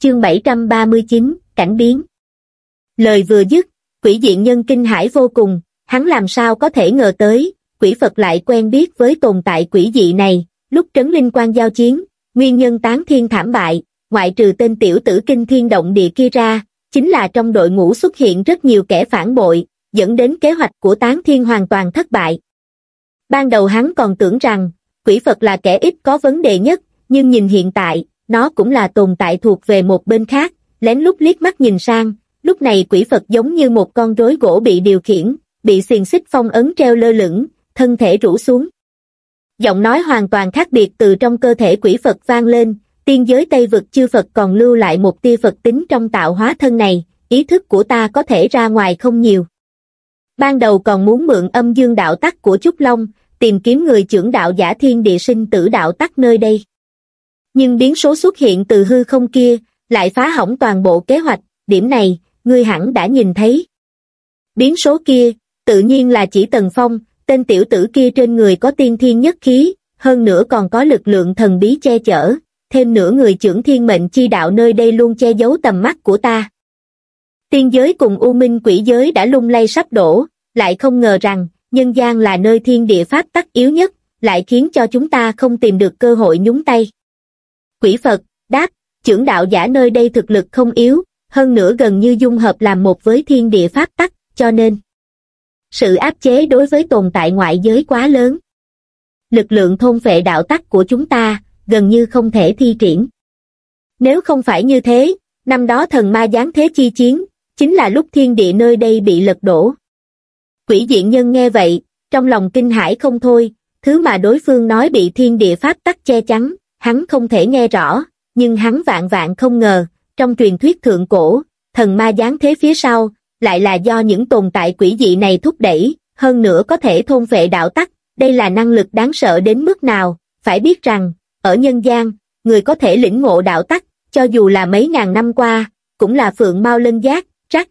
Chương 739, cảnh biến. Lời vừa dứt, quỷ diện nhân kinh hãi vô cùng, hắn làm sao có thể ngờ tới, quỷ Phật lại quen biết với tồn tại quỷ dị này, lúc trấn linh quan giao chiến, nguyên nhân tán thiên thảm bại, ngoại trừ tên tiểu tử kinh thiên động địa kia ra, chính là trong đội ngũ xuất hiện rất nhiều kẻ phản bội, dẫn đến kế hoạch của tán thiên hoàn toàn thất bại. Ban đầu hắn còn tưởng rằng, quỷ Phật là kẻ ít có vấn đề nhất, nhưng nhìn hiện tại, nó cũng là tồn tại thuộc về một bên khác, lén lút liếc mắt nhìn sang, lúc này quỷ Phật giống như một con rối gỗ bị điều khiển, bị xiềng xích phong ấn treo lơ lửng, thân thể rũ xuống. Giọng nói hoàn toàn khác biệt từ trong cơ thể quỷ Phật vang lên, tiên giới Tây vực chư Phật còn lưu lại một tia Phật tính trong tạo hóa thân này, ý thức của ta có thể ra ngoài không nhiều. Ban đầu còn muốn mượn âm dương đạo tắc của Trúc Long, tìm kiếm người trưởng đạo giả thiên địa sinh tử đạo tắc nơi đây. Nhưng biến số xuất hiện từ hư không kia, lại phá hỏng toàn bộ kế hoạch, điểm này, ngươi hẳn đã nhìn thấy. Biến số kia, tự nhiên là chỉ Tần Phong, tên tiểu tử kia trên người có tiên thiên nhất khí, hơn nữa còn có lực lượng thần bí che chở, thêm nữa người trưởng thiên mệnh chi đạo nơi đây luôn che giấu tầm mắt của ta. Tiên giới cùng U Minh quỷ giới đã lung lay sắp đổ, lại không ngờ rằng, nhân gian là nơi thiên địa pháp tắc yếu nhất, lại khiến cho chúng ta không tìm được cơ hội nhúng tay. Quỷ Phật đáp, trưởng đạo giả nơi đây thực lực không yếu, hơn nữa gần như dung hợp làm một với thiên địa pháp tắc, cho nên sự áp chế đối với tồn tại ngoại giới quá lớn. Lực lượng thôn phệ đạo tắc của chúng ta, gần như không thể thi triển. Nếu không phải như thế, năm đó thần ma giáng thế chi chiến, chính là lúc thiên địa nơi đây bị lật đổ. Quỷ diện nhân nghe vậy, trong lòng kinh hãi không thôi, thứ mà đối phương nói bị thiên địa pháp tắc che chắn, hắn không thể nghe rõ, nhưng hắn vạn vạn không ngờ, trong truyền thuyết thượng cổ, thần ma giáng thế phía sau, lại là do những tồn tại quỷ dị này thúc đẩy, hơn nữa có thể thôn phệ đạo tắc, đây là năng lực đáng sợ đến mức nào, phải biết rằng, ở nhân gian, người có thể lĩnh ngộ đạo tắc, cho dù là mấy ngàn năm qua, cũng là phượng mao lân giác, trắc.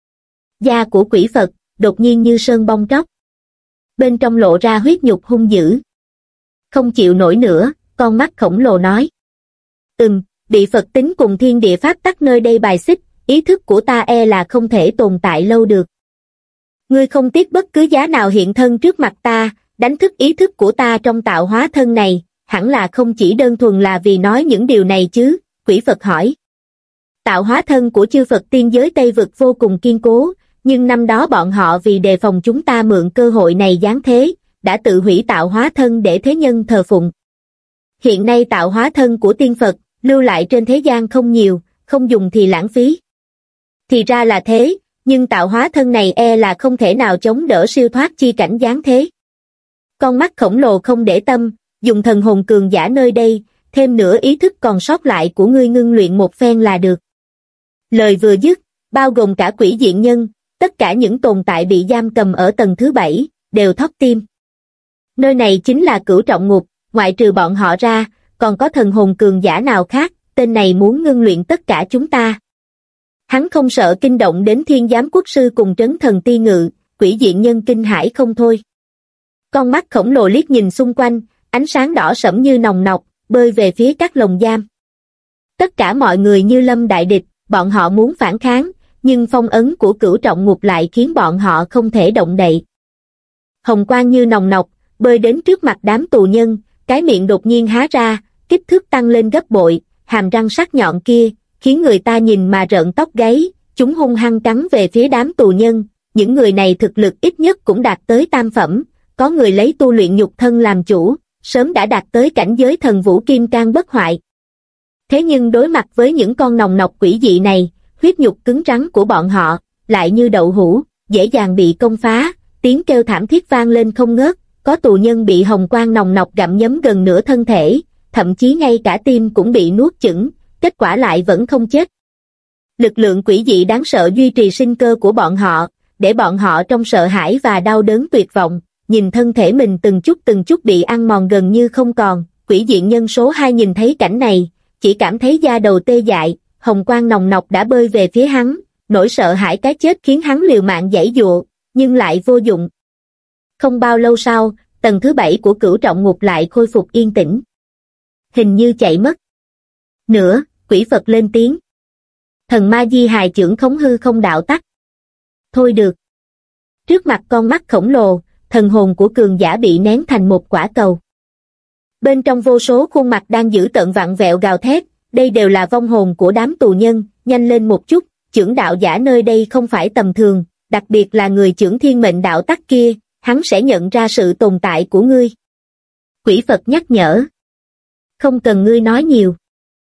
Da của quỷ Phật, đột nhiên như sơn bong tróc. Bên trong lộ ra huyết nhục hung dữ. Không chịu nổi nữa, con mắt khổng lồ nói. Bị Phật tính cùng thiên địa pháp tắc nơi đây bài xích, ý thức của ta e là không thể tồn tại lâu được. Ngươi không tiếc bất cứ giá nào hiện thân trước mặt ta, đánh thức ý thức của ta trong tạo hóa thân này, hẳn là không chỉ đơn thuần là vì nói những điều này chứ, quỷ Phật hỏi. Tạo hóa thân của chư Phật tiên giới Tây vực vô cùng kiên cố, nhưng năm đó bọn họ vì đề phòng chúng ta mượn cơ hội này giáng thế, đã tự hủy tạo hóa thân để thế nhân thờ phụng. Hiện nay tạo hóa thân của tiên Phật, lưu lại trên thế gian không nhiều, không dùng thì lãng phí. Thì ra là thế, nhưng tạo hóa thân này e là không thể nào chống đỡ siêu thoát chi cảnh giáng thế. Con mắt khổng lồ không để tâm, dùng thần hồn cường giả nơi đây, thêm nữa ý thức còn sót lại của ngươi ngưng luyện một phen là được. Lời vừa dứt, bao gồm cả quỷ diện nhân, tất cả những tồn tại bị giam cầm ở tầng thứ 7, đều thót tim. Nơi này chính là Cửu Trọng Ngục, ngoại trừ bọn họ ra, còn có thần hồn cường giả nào khác, tên này muốn ngưng luyện tất cả chúng ta. Hắn không sợ kinh động đến Thiên Giám Quốc Sư cùng Trấn Thần Ti Ngự, quỷ diện nhân kinh hãi không thôi. Con mắt khổng lồ liếc nhìn xung quanh, ánh sáng đỏ sẫm như nòng nọc, bơi về phía các lồng giam. Tất cả mọi người như lâm đại địch, bọn họ muốn phản kháng, nhưng phong ấn của Cửu Trọng Ngục lại khiến bọn họ không thể động đậy. Hồng quang như nòng nọc, bơi đến trước mặt đám tù nhân, cái miệng đột nhiên há ra, kích thước tăng lên gấp bội, hàm răng sắc nhọn kia, khiến người ta nhìn mà rợn tóc gáy, chúng hung hăng cắn về phía đám tù nhân, những người này thực lực ít nhất cũng đạt tới tam phẩm, có người lấy tu luyện nhục thân làm chủ, sớm đã đạt tới cảnh giới thần vũ kim cang bất hoại. Thế nhưng đối mặt với những con nòng nọc quỷ dị này, huyết nhục cứng rắn của bọn họ, lại như đậu hũ, dễ dàng bị công phá, tiếng kêu thảm thiết vang lên không ngớt, có tù nhân bị hồng quang nòng nọc gặm nhấm gần nửa thân thể, thậm chí ngay cả tim cũng bị nuốt chửng, kết quả lại vẫn không chết. Lực lượng quỷ dị đáng sợ duy trì sinh cơ của bọn họ, để bọn họ trong sợ hãi và đau đớn tuyệt vọng, nhìn thân thể mình từng chút bị ăn mòn gần như không còn. Quỷ diện nhân số 2 nhìn thấy cảnh này, chỉ cảm thấy da đầu tê dại, hồng quang nòng nọc đã bơi về phía hắn, nỗi sợ hãi cái chết khiến hắn liều mạng giãy giụa, nhưng lại vô dụng. Không bao lâu sau, tầng thứ 7 của Cửu Trọng Ngục lại khôi phục yên tĩnh. Hình như chạy mất. Nữa, quỷ Phật lên tiếng. Thần ma di hài trưởng khống hư không đạo tắc. Thôi được. Trước mặt con mắt khổng lồ, thần hồn của cường giả bị nén thành một quả cầu. Bên trong vô số khuôn mặt đang dữ tợn vặn vẹo gào thét, đây đều là vong hồn của đám tù nhân, nhanh lên một chút, chưởng đạo giả nơi đây không phải tầm thường, đặc biệt là người chưởng thiên mệnh đạo tắc kia, hắn sẽ nhận ra sự tồn tại của ngươi. Quỷ Phật nhắc nhở. Không cần ngươi nói nhiều.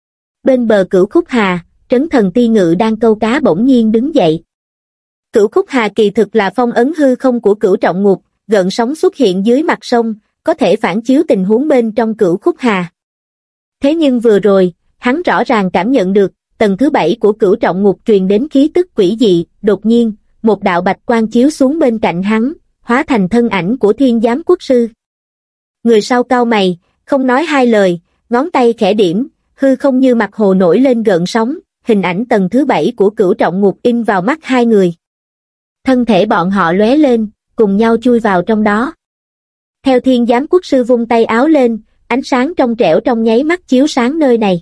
Bên bờ Cửu Khúc Hà, Trấn Thần Ti Ngự đang câu cá bỗng nhiên đứng dậy. Cửu Khúc Hà kỳ thực là phong ấn hư không của Cửu Trọng Ngục, gợn sóng xuất hiện dưới mặt sông, có thể phản chiếu tình huống bên trong Cửu Khúc Hà. Thế nhưng vừa rồi, hắn rõ ràng cảm nhận được, tầng thứ 7 của Cửu Trọng Ngục truyền đến khí tức quỷ dị, đột nhiên, một đạo bạch quang chiếu xuống bên cạnh hắn, hóa thành thân ảnh của Thiên Giám Quốc Sư. Người sau cau mày, không nói hai lời, ngón tay khẽ điểm, hư không như mặt hồ nổi lên gợn sóng, hình ảnh tầng thứ 7 của Cửu Trọng Ngục in vào mắt hai người. Thân thể bọn họ lóe lên, cùng nhau chui vào trong đó. Theo Thiên Giám Quốc Sư vung tay áo lên, ánh sáng trong trẻo trong nháy mắt chiếu sáng nơi này.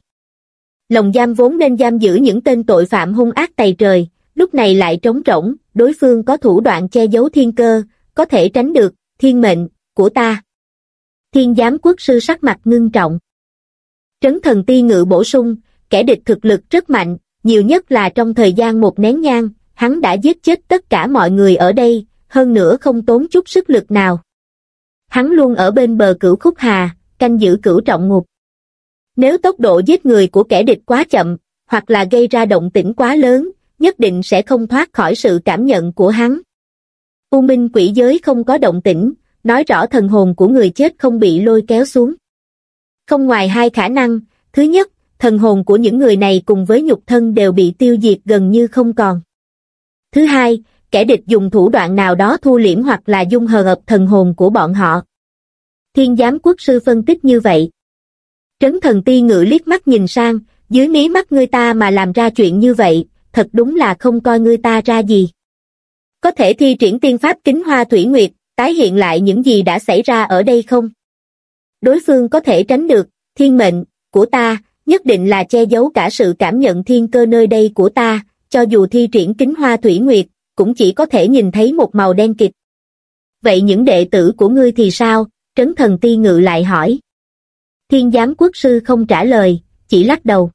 Lồng giam vốn nên giam giữ những tên tội phạm hung ác tày trời, lúc này lại trống rỗng, đối phương có thủ đoạn che giấu thiên cơ, có thể tránh được, thiên mệnh, của ta. Thiên Giám Quốc Sư sắc mặt ngưng trọng. Trấn Thần Ti Ngự bổ sung, kẻ địch thực lực rất mạnh, nhiều nhất là trong thời gian một nén nhang, hắn đã giết chết tất cả mọi người ở đây, hơn nữa không tốn chút sức lực nào. Hắn luôn ở bên bờ Cửu Khúc Hà, canh giữ Cửu Trọng Ngục. Nếu tốc độ giết người của kẻ địch quá chậm, hoặc là gây ra động tĩnh quá lớn, nhất định sẽ không thoát khỏi sự cảm nhận của hắn. U Minh quỷ giới không có động tĩnh, nói rõ thần hồn của người chết không bị lôi kéo xuống. Không ngoài hai khả năng, thứ nhất, thần hồn của những người này cùng với nhục thân đều bị tiêu diệt gần như không còn. Thứ hai, kẻ địch dùng thủ đoạn nào đó thu liễm hoặc là dung hợp thần hồn của bọn họ. Thiên Giám Quốc Sư phân tích như vậy. Trấn Thần Ti Ngự liếc mắt nhìn sang, dưới mí mắt ngươi ta mà làm ra chuyện như vậy, thật đúng là không coi ngươi ta ra gì. Có thể thi triển tiên pháp Kính Hoa Thủy Nguyệt, tái hiện lại những gì đã xảy ra ở đây không? Đối phương có thể tránh được, thiên mệnh, của ta, nhất định là che giấu cả sự cảm nhận thiên cơ nơi đây của ta, cho dù thi triển Kính Hoa Thủy Nguyệt, cũng chỉ có thể nhìn thấy một màu đen kịt. Vậy những đệ tử của ngươi thì sao? Trấn Thần Ti Ngự lại hỏi. Thiên Giám Quốc Sư không trả lời, chỉ lắc đầu.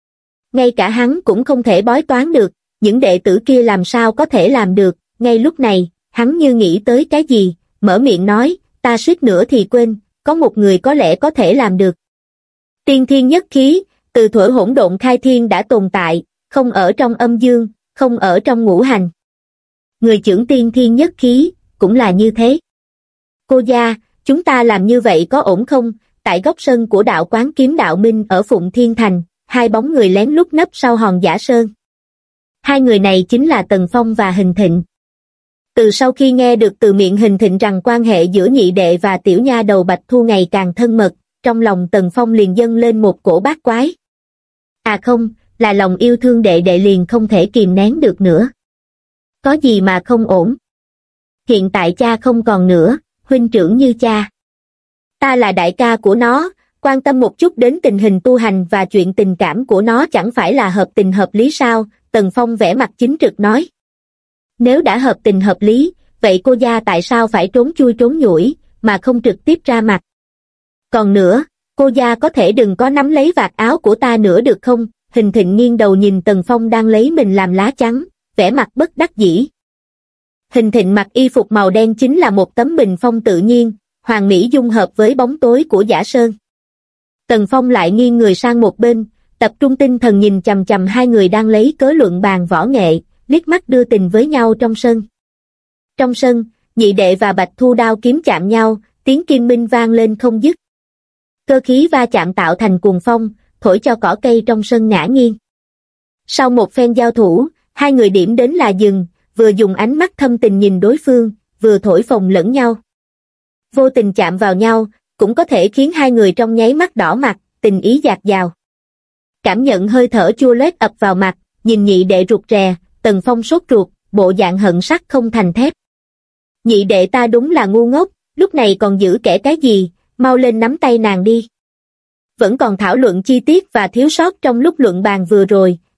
Ngay cả hắn cũng không thể bói toán được, những đệ tử kia làm sao có thể làm được, ngay lúc này, hắn như nghĩ tới cái gì, mở miệng nói, ta suýt nữa thì quên, có một người có lẽ có thể làm được. Tiên thiên nhất khí, từ thuở hỗn độn khai thiên đã tồn tại, không ở trong âm dương, không ở trong ngũ hành. Người chưởng tiên thiên nhất khí, cũng là như thế. Cô gia, chúng ta làm như vậy có ổn không? Tại góc sân của đạo quán Kiếm Đạo Minh ở Phụng Thiên Thành, hai bóng người lén lút nấp sau hòn giả sơn. Hai người này chính là Tần Phong và Hình Thịnh. Từ sau khi nghe được từ miệng Hình Thịnh rằng quan hệ giữa nhị đệ và tiểu nha đầu Bạch Thu ngày càng thân mật, trong lòng Tần Phong liền dâng lên một cổ bát quái. À không, là lòng yêu thương đệ đệ liền không thể kìm nén được nữa. Có gì mà không ổn? Hiện tại cha không còn nữa, huynh trưởng như cha. Ta là đại ca của nó, quan tâm một chút đến tình hình tu hành và chuyện tình cảm của nó chẳng phải là hợp tình hợp lý sao? Tần Phong vẻ mặt chính trực nói. Nếu đã hợp tình hợp lý, vậy cô gia tại sao phải trốn chui trốn nhủi, mà không trực tiếp ra mặt? Còn nữa, cô gia có thể đừng có nắm lấy vạt áo của ta nữa được không? Hình Thịnh nghiêng đầu nhìn Tần Phong đang lấy mình làm lá chắn, vẻ mặt bất đắc dĩ. Hình Thịnh mặc y phục màu đen chính là một tấm bình phong tự nhiên, hoàn mỹ dung hợp với bóng tối của giả sơn. Tần Phong lại nghiêng người sang một bên, tập trung tinh thần nhìn chằm chằm hai người đang lấy cớ luận bàn võ nghệ, liếc mắt đưa tình với nhau trong sân. Trong sân, nhị đệ và Bạch Thu đao kiếm chạm nhau, tiếng kim minh vang lên không dứt. Cơ khí va chạm tạo thành cuồng phong, thổi cho cỏ cây trong sân ngã nghiêng. Sau một phen giao thủ, hai người điểm đến là dừng, vừa dùng ánh mắt thâm tình nhìn đối phương, vừa thổi phồng lẫn nhau. Vô tình chạm vào nhau, cũng có thể khiến hai người trong nháy mắt đỏ mặt, tình ý dạt dào. Cảm nhận hơi thở chua loét ập vào mặt, nhìn nhị đệ rụt rè, Tần Phong sốt ruột, bộ dạng hận sắt không thành thép. Nhị đệ ta đúng là ngu ngốc, lúc này còn giữ kẻ cái gì, mau lên nắm tay nàng đi. Vẫn còn thảo luận chi tiết và thiếu sót trong lúc luận bàn vừa rồi,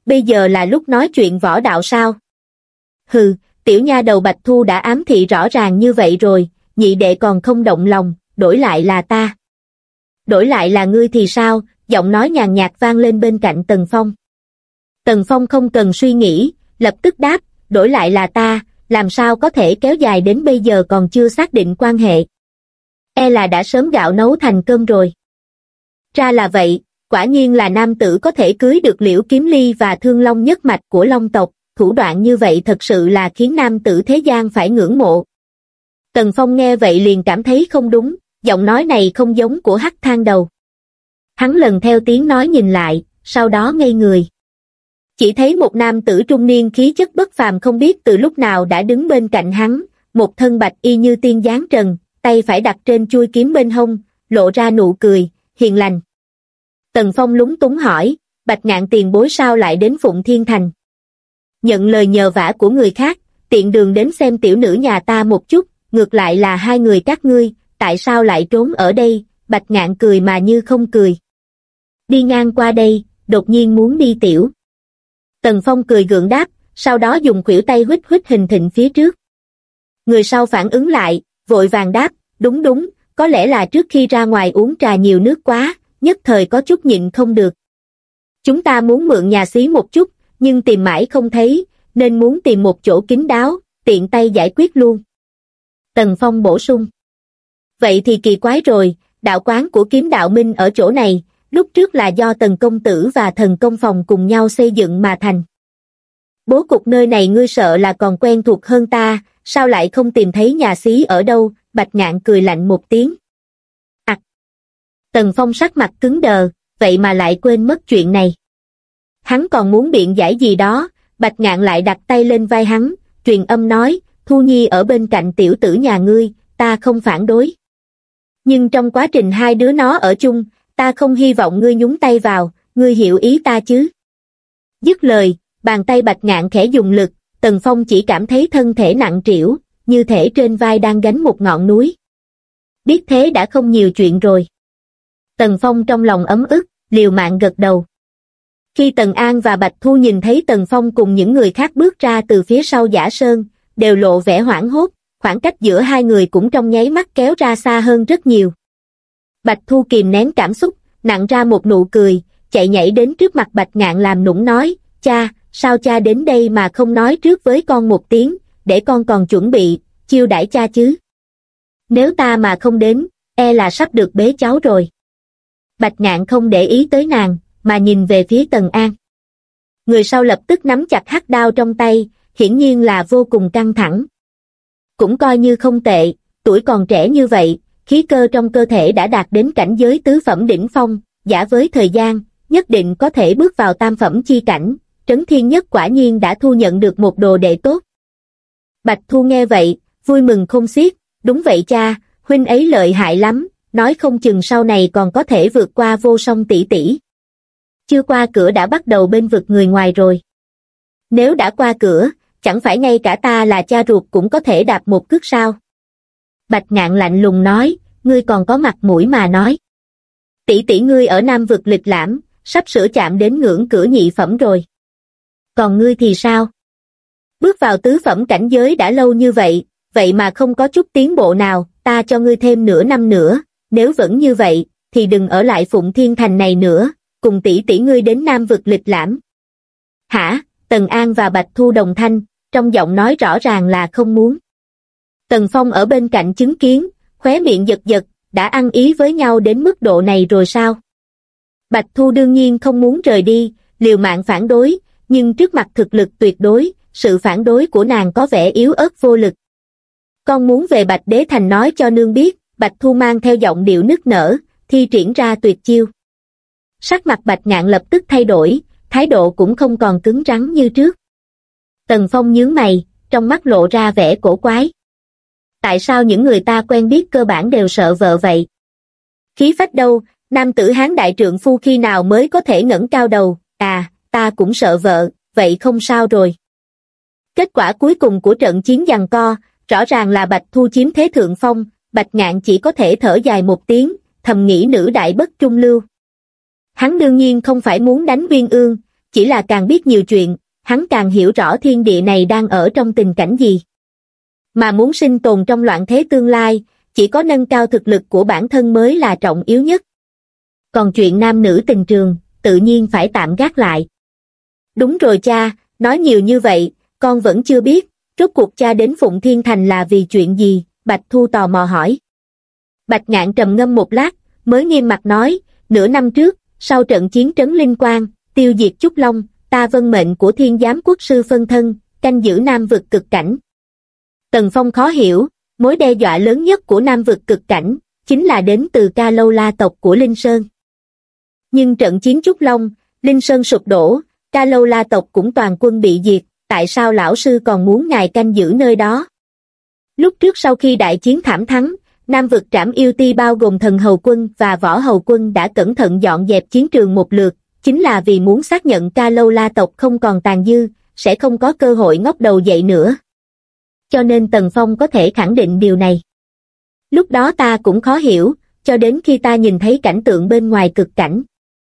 bây giờ là lúc nói chuyện võ đạo sao? Hừ, tiểu nha đầu Bạch Thu đã ám thị rõ ràng như vậy rồi, nhị đệ còn không động lòng, đổi lại là ta. Đổi lại là ngươi thì sao? Giọng nói nhàn nhạt vang lên bên cạnh Tần Phong. Tần Phong không cần suy nghĩ, lập tức đáp, đổi lại là ta, làm sao có thể kéo dài đến bây giờ còn chưa xác định quan hệ. E là đã sớm gạo nấu thành cơm rồi. Ra là vậy, quả nhiên là nam tử có thể cưới được Liễu Kiếm Ly và Thương Long nhất mạch của Long tộc, thủ đoạn như vậy thật sự là khiến nam tử thế gian phải ngưỡng mộ. Tần Phong nghe vậy liền cảm thấy không đúng, giọng nói này không giống của Hắc Thang Đầu. Hắn lần theo tiếng nói nhìn lại, sau đó ngây người. Chỉ thấy một nam tử trung niên khí chất bất phàm không biết từ lúc nào đã đứng bên cạnh hắn, một thân bạch y như tiên dáng trần, tay phải đặt trên chuôi kiếm bên hông, lộ ra nụ cười, hiền lành. Tần Phong lúng túng hỏi, Bạch Ngạn tiền bối sao lại đến Phụng Thiên Thành? Nhận lời nhờ vả của người khác, tiện đường đến xem tiểu nữ nhà ta một chút, ngược lại là hai người các ngươi, tại sao lại trốn ở đây? Bạch Ngạn cười mà như không cười. Đi ngang qua đây, đột nhiên muốn đi tiểu. Tần Phong cười gượng đáp, sau đó dùng khuỷu tay huých huých hình thịnh phía trước. Người sau phản ứng lại, vội vàng đáp, đúng, có lẽ là trước khi ra ngoài uống trà nhiều nước quá, nhất thời có chút nhịn không được. Chúng ta muốn mượn nhà xí một chút, nhưng tìm mãi không thấy, nên muốn tìm một chỗ kín đáo, tiện tay giải quyết luôn. Tần Phong bổ sung. Vậy thì kỳ quái rồi, đạo quán của Kiếm Đạo Minh ở chỗ này, lúc trước là do Tần công tử và Thần công phòng cùng nhau xây dựng mà thành. Bố cục nơi này ngươi sợ là còn quen thuộc hơn ta, sao lại không tìm thấy nhà xí ở đâu? Bạch Ngạn cười lạnh một tiếng. Tần Phong sắc mặt cứng đờ, vậy mà lại quên mất chuyện này. Hắn còn muốn biện giải gì đó, Bạch Ngạn lại đặt tay lên vai hắn, truyền âm nói, Thu Nhi ở bên cạnh tiểu tử nhà ngươi, ta không phản đối. Nhưng trong quá trình hai đứa nó ở chung, ta không hy vọng ngươi nhúng tay vào, ngươi hiểu ý ta chứ? Dứt lời, bàn tay Bạch Ngạn khẽ dùng lực, Tần Phong chỉ cảm thấy thân thể nặng trĩu, như thể trên vai đang gánh một ngọn núi. Biết thế đã không nhiều chuyện rồi. Tần Phong trong lòng ấm ức, liều mạng gật đầu. Khi Tần An và Bạch Thu nhìn thấy Tần Phong cùng những người khác bước ra từ phía sau Giả Sơn, đều lộ vẻ hoảng hốt, khoảng cách giữa hai người cũng trong nháy mắt kéo ra xa hơn rất nhiều. Bạch Thu kìm nén cảm xúc, nặn ra một nụ cười, chạy nhảy đến trước mặt Bạch Ngạn làm nũng nói, cha, sao cha đến đây mà không nói trước với con một tiếng, để con còn chuẩn bị, chiêu đãi cha chứ. Nếu ta mà không đến, e là sắp được bế cháu rồi. Bạch Ngạn không để ý tới nàng, mà nhìn về phía Tần An. Người sau lập tức nắm chặt hắc đao trong tay, hiển nhiên là vô cùng căng thẳng. Cũng coi như không tệ, tuổi còn trẻ như vậy, khí cơ trong cơ thể đã đạt đến cảnh giới tứ phẩm đỉnh phong, giả với thời gian, nhất định có thể bước vào tam phẩm chi cảnh, Trấn Thiên Nhất quả nhiên đã thu nhận được một đồ đệ tốt. Bạch Thu nghe vậy, vui mừng khôn xiết, đúng vậy cha, huynh ấy lợi hại lắm, nói không chừng sau này còn có thể vượt qua Vô Song tỷ tỷ. Chưa qua cửa đã bắt đầu bên vực người ngoài rồi. Nếu đã qua cửa, chẳng phải ngay cả ta là cha ruột cũng có thể đạp một cước sao? Bạch Ngạn lạnh lùng nói, ngươi còn có mặt mũi mà nói. Tỷ tỷ ngươi ở Nam vực lịch lãm, sắp sửa chạm đến ngưỡng cửa nhị phẩm rồi. Còn ngươi thì sao? Bước vào tứ phẩm cảnh giới đã lâu như vậy, vậy mà không có chút tiến bộ nào, ta cho ngươi thêm nửa năm nữa, nếu vẫn như vậy, thì đừng ở lại Phụng Thiên Thành này nữa, cùng tỷ tỷ ngươi đến Nam vực lịch lãm. Hả? Tần An và Bạch Thu đồng thanh, trong giọng nói rõ ràng là không muốn. Tần Phong ở bên cạnh chứng kiến, khóe miệng giật giật, đã ăn ý với nhau đến mức độ này rồi sao? Bạch Thu đương nhiên không muốn rời đi, liều mạng phản đối, nhưng trước mặt thực lực tuyệt đối, sự phản đối của nàng có vẻ yếu ớt vô lực. Con muốn về Bạch Đế Thành nói cho nương biết, Bạch Thu mang theo giọng điệu nức nở, thi triển ra tuyệt chiêu. Sắc mặt Bạch Ngạn lập tức thay đổi, thái độ cũng không còn cứng rắn như trước. Tần Phong nhướng mày, trong mắt lộ ra vẻ cổ quái. Tại sao những người ta quen biết cơ bản đều sợ vợ vậy? Khí phách đâu, nam tử Hán đại trượng phu khi nào mới có thể ngẩng cao đầu, ta cũng sợ vợ, vậy không sao rồi. Kết quả cuối cùng của trận chiến giằng co, rõ ràng là Bạch Thu chiếm thế thượng phong, Bạch Ngạn chỉ có thể thở dài một tiếng, thầm nghĩ nữ đại bất trung lưu. Hắn đương nhiên không phải muốn đánh Uyên Ương, chỉ là càng biết nhiều chuyện, hắn càng hiểu rõ thiên địa này đang ở trong tình cảnh gì. Mà muốn sinh tồn trong loạn thế tương lai, chỉ có nâng cao thực lực của bản thân mới là trọng yếu nhất. Còn chuyện nam nữ tình trường, tự nhiên phải tạm gác lại. Đúng rồi cha, nói nhiều như vậy, con vẫn chưa biết, rốt cuộc cha đến Phụng Thiên Thành là vì chuyện gì, Bạch Thu tò mò hỏi. Bạch Ngạn trầm ngâm một lát, mới nghiêm mặt nói, nửa năm trước, sau trận chiến trấn Linh Quang, tiêu diệt Trúc Long, ta vâng mệnh của Thiên Giám Quốc sư phân thân, canh giữ Nam vực cực cảnh. Tần Phong khó hiểu, mối đe dọa lớn nhất của Nam vực cực cảnh, chính là đến từ Ca Lâu La tộc của Linh Sơn. Nhưng trận chiến Trúc Long, Linh Sơn sụp đổ, Ca Lâu La tộc cũng toàn quân bị diệt, tại sao lão sư còn muốn ngài canh giữ nơi đó? Lúc trước sau khi đại chiến thảm thắng, Nam vực Trảm Yêu Ti bao gồm Thần Hầu Quân và Võ Hầu Quân đã cẩn thận dọn dẹp chiến trường một lượt, chính là vì muốn xác nhận Ca Lâu La tộc không còn tàn dư, sẽ không có cơ hội ngóc đầu dậy nữa. Cho nên Tần Phong có thể khẳng định điều này. Lúc đó ta cũng khó hiểu, cho đến khi ta nhìn thấy cảnh tượng bên ngoài cực cảnh.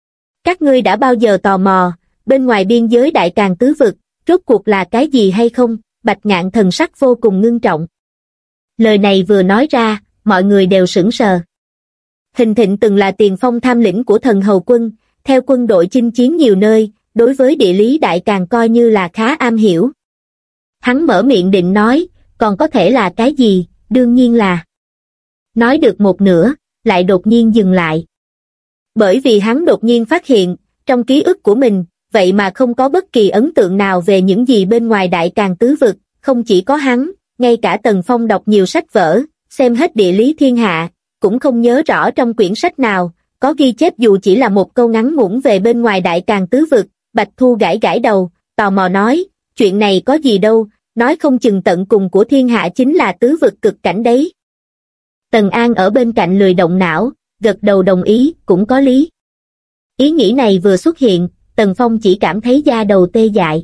Các ngươi đã bao giờ tò mò, bên ngoài biên giới Đại Càn tứ vực, rốt cuộc là cái gì hay không? Bạch Ngạn thần sắc vô cùng ngưng trọng. Lời này vừa nói ra, mọi người đều sửng sờ. Hình Thịnh từng là tiền phong tham lĩnh của Thần Hầu Quân, theo quân đội chinh chiến nhiều nơi, đối với địa lý Đại Càn coi như là khá am hiểu. Hắn mở miệng định nói, còn có thể là cái gì, đương nhiên là. Nói được một nửa, lại đột nhiên dừng lại. Bởi vì hắn đột nhiên phát hiện, trong ký ức của mình, vậy mà không có bất kỳ ấn tượng nào về những gì bên ngoài Đại Càn tứ vực, không chỉ có hắn, ngay cả Tần Phong đọc nhiều sách vở, xem hết địa lý thiên hạ, cũng không nhớ rõ trong quyển sách nào, có ghi chép dù chỉ là một câu ngắn ngủn về bên ngoài Đại Càn tứ vực. Bạch Thu gãi gãi đầu, tò mò nói, chuyện này có gì đâu, nói không chừng tận cùng của thiên hạ chính là tứ vực cực cảnh đấy. Tần An ở bên cạnh lười động não, gật đầu đồng ý, cũng có lý. Ý nghĩ này vừa xuất hiện, Tần Phong chỉ cảm thấy da đầu tê dại.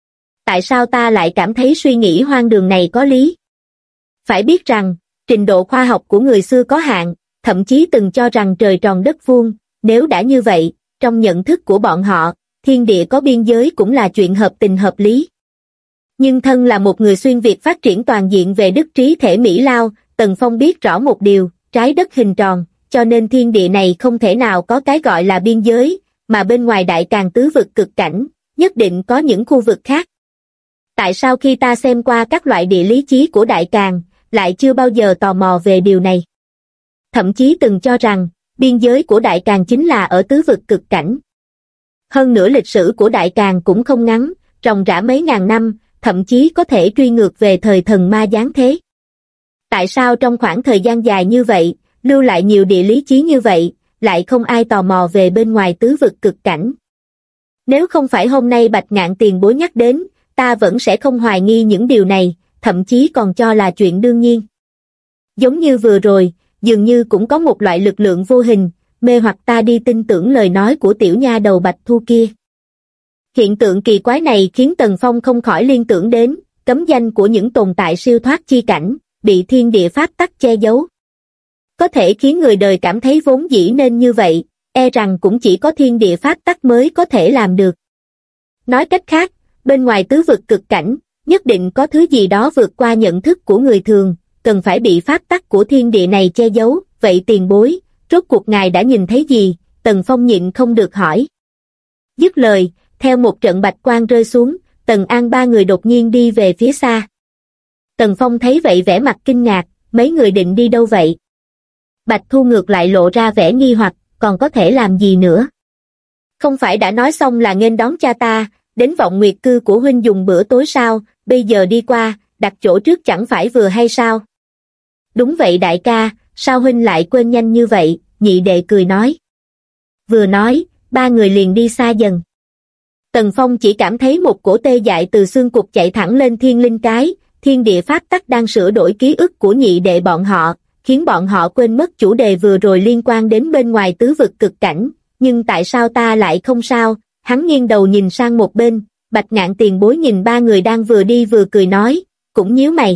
Tại sao ta lại cảm thấy suy nghĩ hoang đường này có lý? Phải biết rằng, trình độ khoa học của người xưa có hạn, thậm chí từng cho rằng trời tròn đất vuông, nếu đã như vậy, trong nhận thức của bọn họ, thiên địa có biên giới cũng là chuyện hợp tình hợp lý. Nhưng thân là một người xuyên Việt phát triển toàn diện về đức trí thể Mỹ Lao, Tần Phong biết rõ một điều, trái đất hình tròn, cho nên thiên địa này không thể nào có cái gọi là biên giới, mà bên ngoài Đại Càn tứ vực cực cảnh, nhất định có những khu vực khác. Tại sao khi ta xem qua các loại địa lý chí của Đại Càn, lại chưa bao giờ tò mò về điều này? Thậm chí từng cho rằng, biên giới của Đại Càn chính là ở tứ vực cực cảnh. Hơn nữa lịch sử của Đại Càn cũng không ngắn, ròng rã mấy ngàn năm, thậm chí có thể truy ngược về thời thần ma giáng thế. Tại sao trong khoảng thời gian dài như vậy, lưu lại nhiều địa lý chí như vậy, lại không ai tò mò về bên ngoài tứ vực cực cảnh? Nếu không phải hôm nay Bạch Ngạn tiền bối nhắc đến, ta vẫn sẽ không hoài nghi những điều này, thậm chí còn cho là chuyện đương nhiên. Giống như vừa rồi, dường như cũng có một loại lực lượng vô hình, mê hoặc ta đi tin tưởng lời nói của tiểu nha đầu Bạch Thu kia. Hiện tượng kỳ quái này khiến Tần Phong không khỏi liên tưởng đến, cấm danh của những tồn tại siêu thoát chi cảnh, bị thiên địa pháp tắc che giấu. Có thể khiến người đời cảm thấy vốn dĩ nên như vậy, e rằng cũng chỉ có thiên địa pháp tắc mới có thể làm được. Nói cách khác, bên ngoài tứ vực cực cảnh, nhất định có thứ gì đó vượt qua nhận thức của người thường, cần phải bị pháp tắc của thiên địa này che giấu. Vậy tiền bối, rốt cuộc ngài đã nhìn thấy gì? Tần Phong nhịn không được hỏi. Dứt lời, theo một trận bạch quang rơi xuống, Tần An ba người đột nhiên đi về phía xa. Tần Phong thấy vậy vẻ mặt kinh ngạc, mấy người định đi đâu vậy? Bạch Thu ngược lại lộ ra vẻ nghi hoặc, còn có thể làm gì nữa? Không phải đã nói xong là nghênh đón cha ta, đến Vọng Nguyệt cư của huynh dùng bữa tối sao, bây giờ đi qua, đặt chỗ trước chẳng phải vừa hay sao? Đúng vậy đại ca, sao huynh lại quên nhanh như vậy? Nhị đệ cười nói. Vừa nói, ba người liền đi xa dần. Tần Phong chỉ cảm thấy một cổ tê dại từ xương cục chạy thẳng lên thiên linh cái, thiên địa pháp tắc đang sửa đổi ký ức của nhị đệ bọn họ, khiến bọn họ quên mất chủ đề vừa rồi liên quan đến bên ngoài tứ vực cực cảnh. Nhưng tại sao ta lại không sao? Hắn nghiêng đầu nhìn sang một bên, Bạch Ngạn tiền bối nhìn ba người đang vừa đi vừa cười nói, cũng nhíu mày.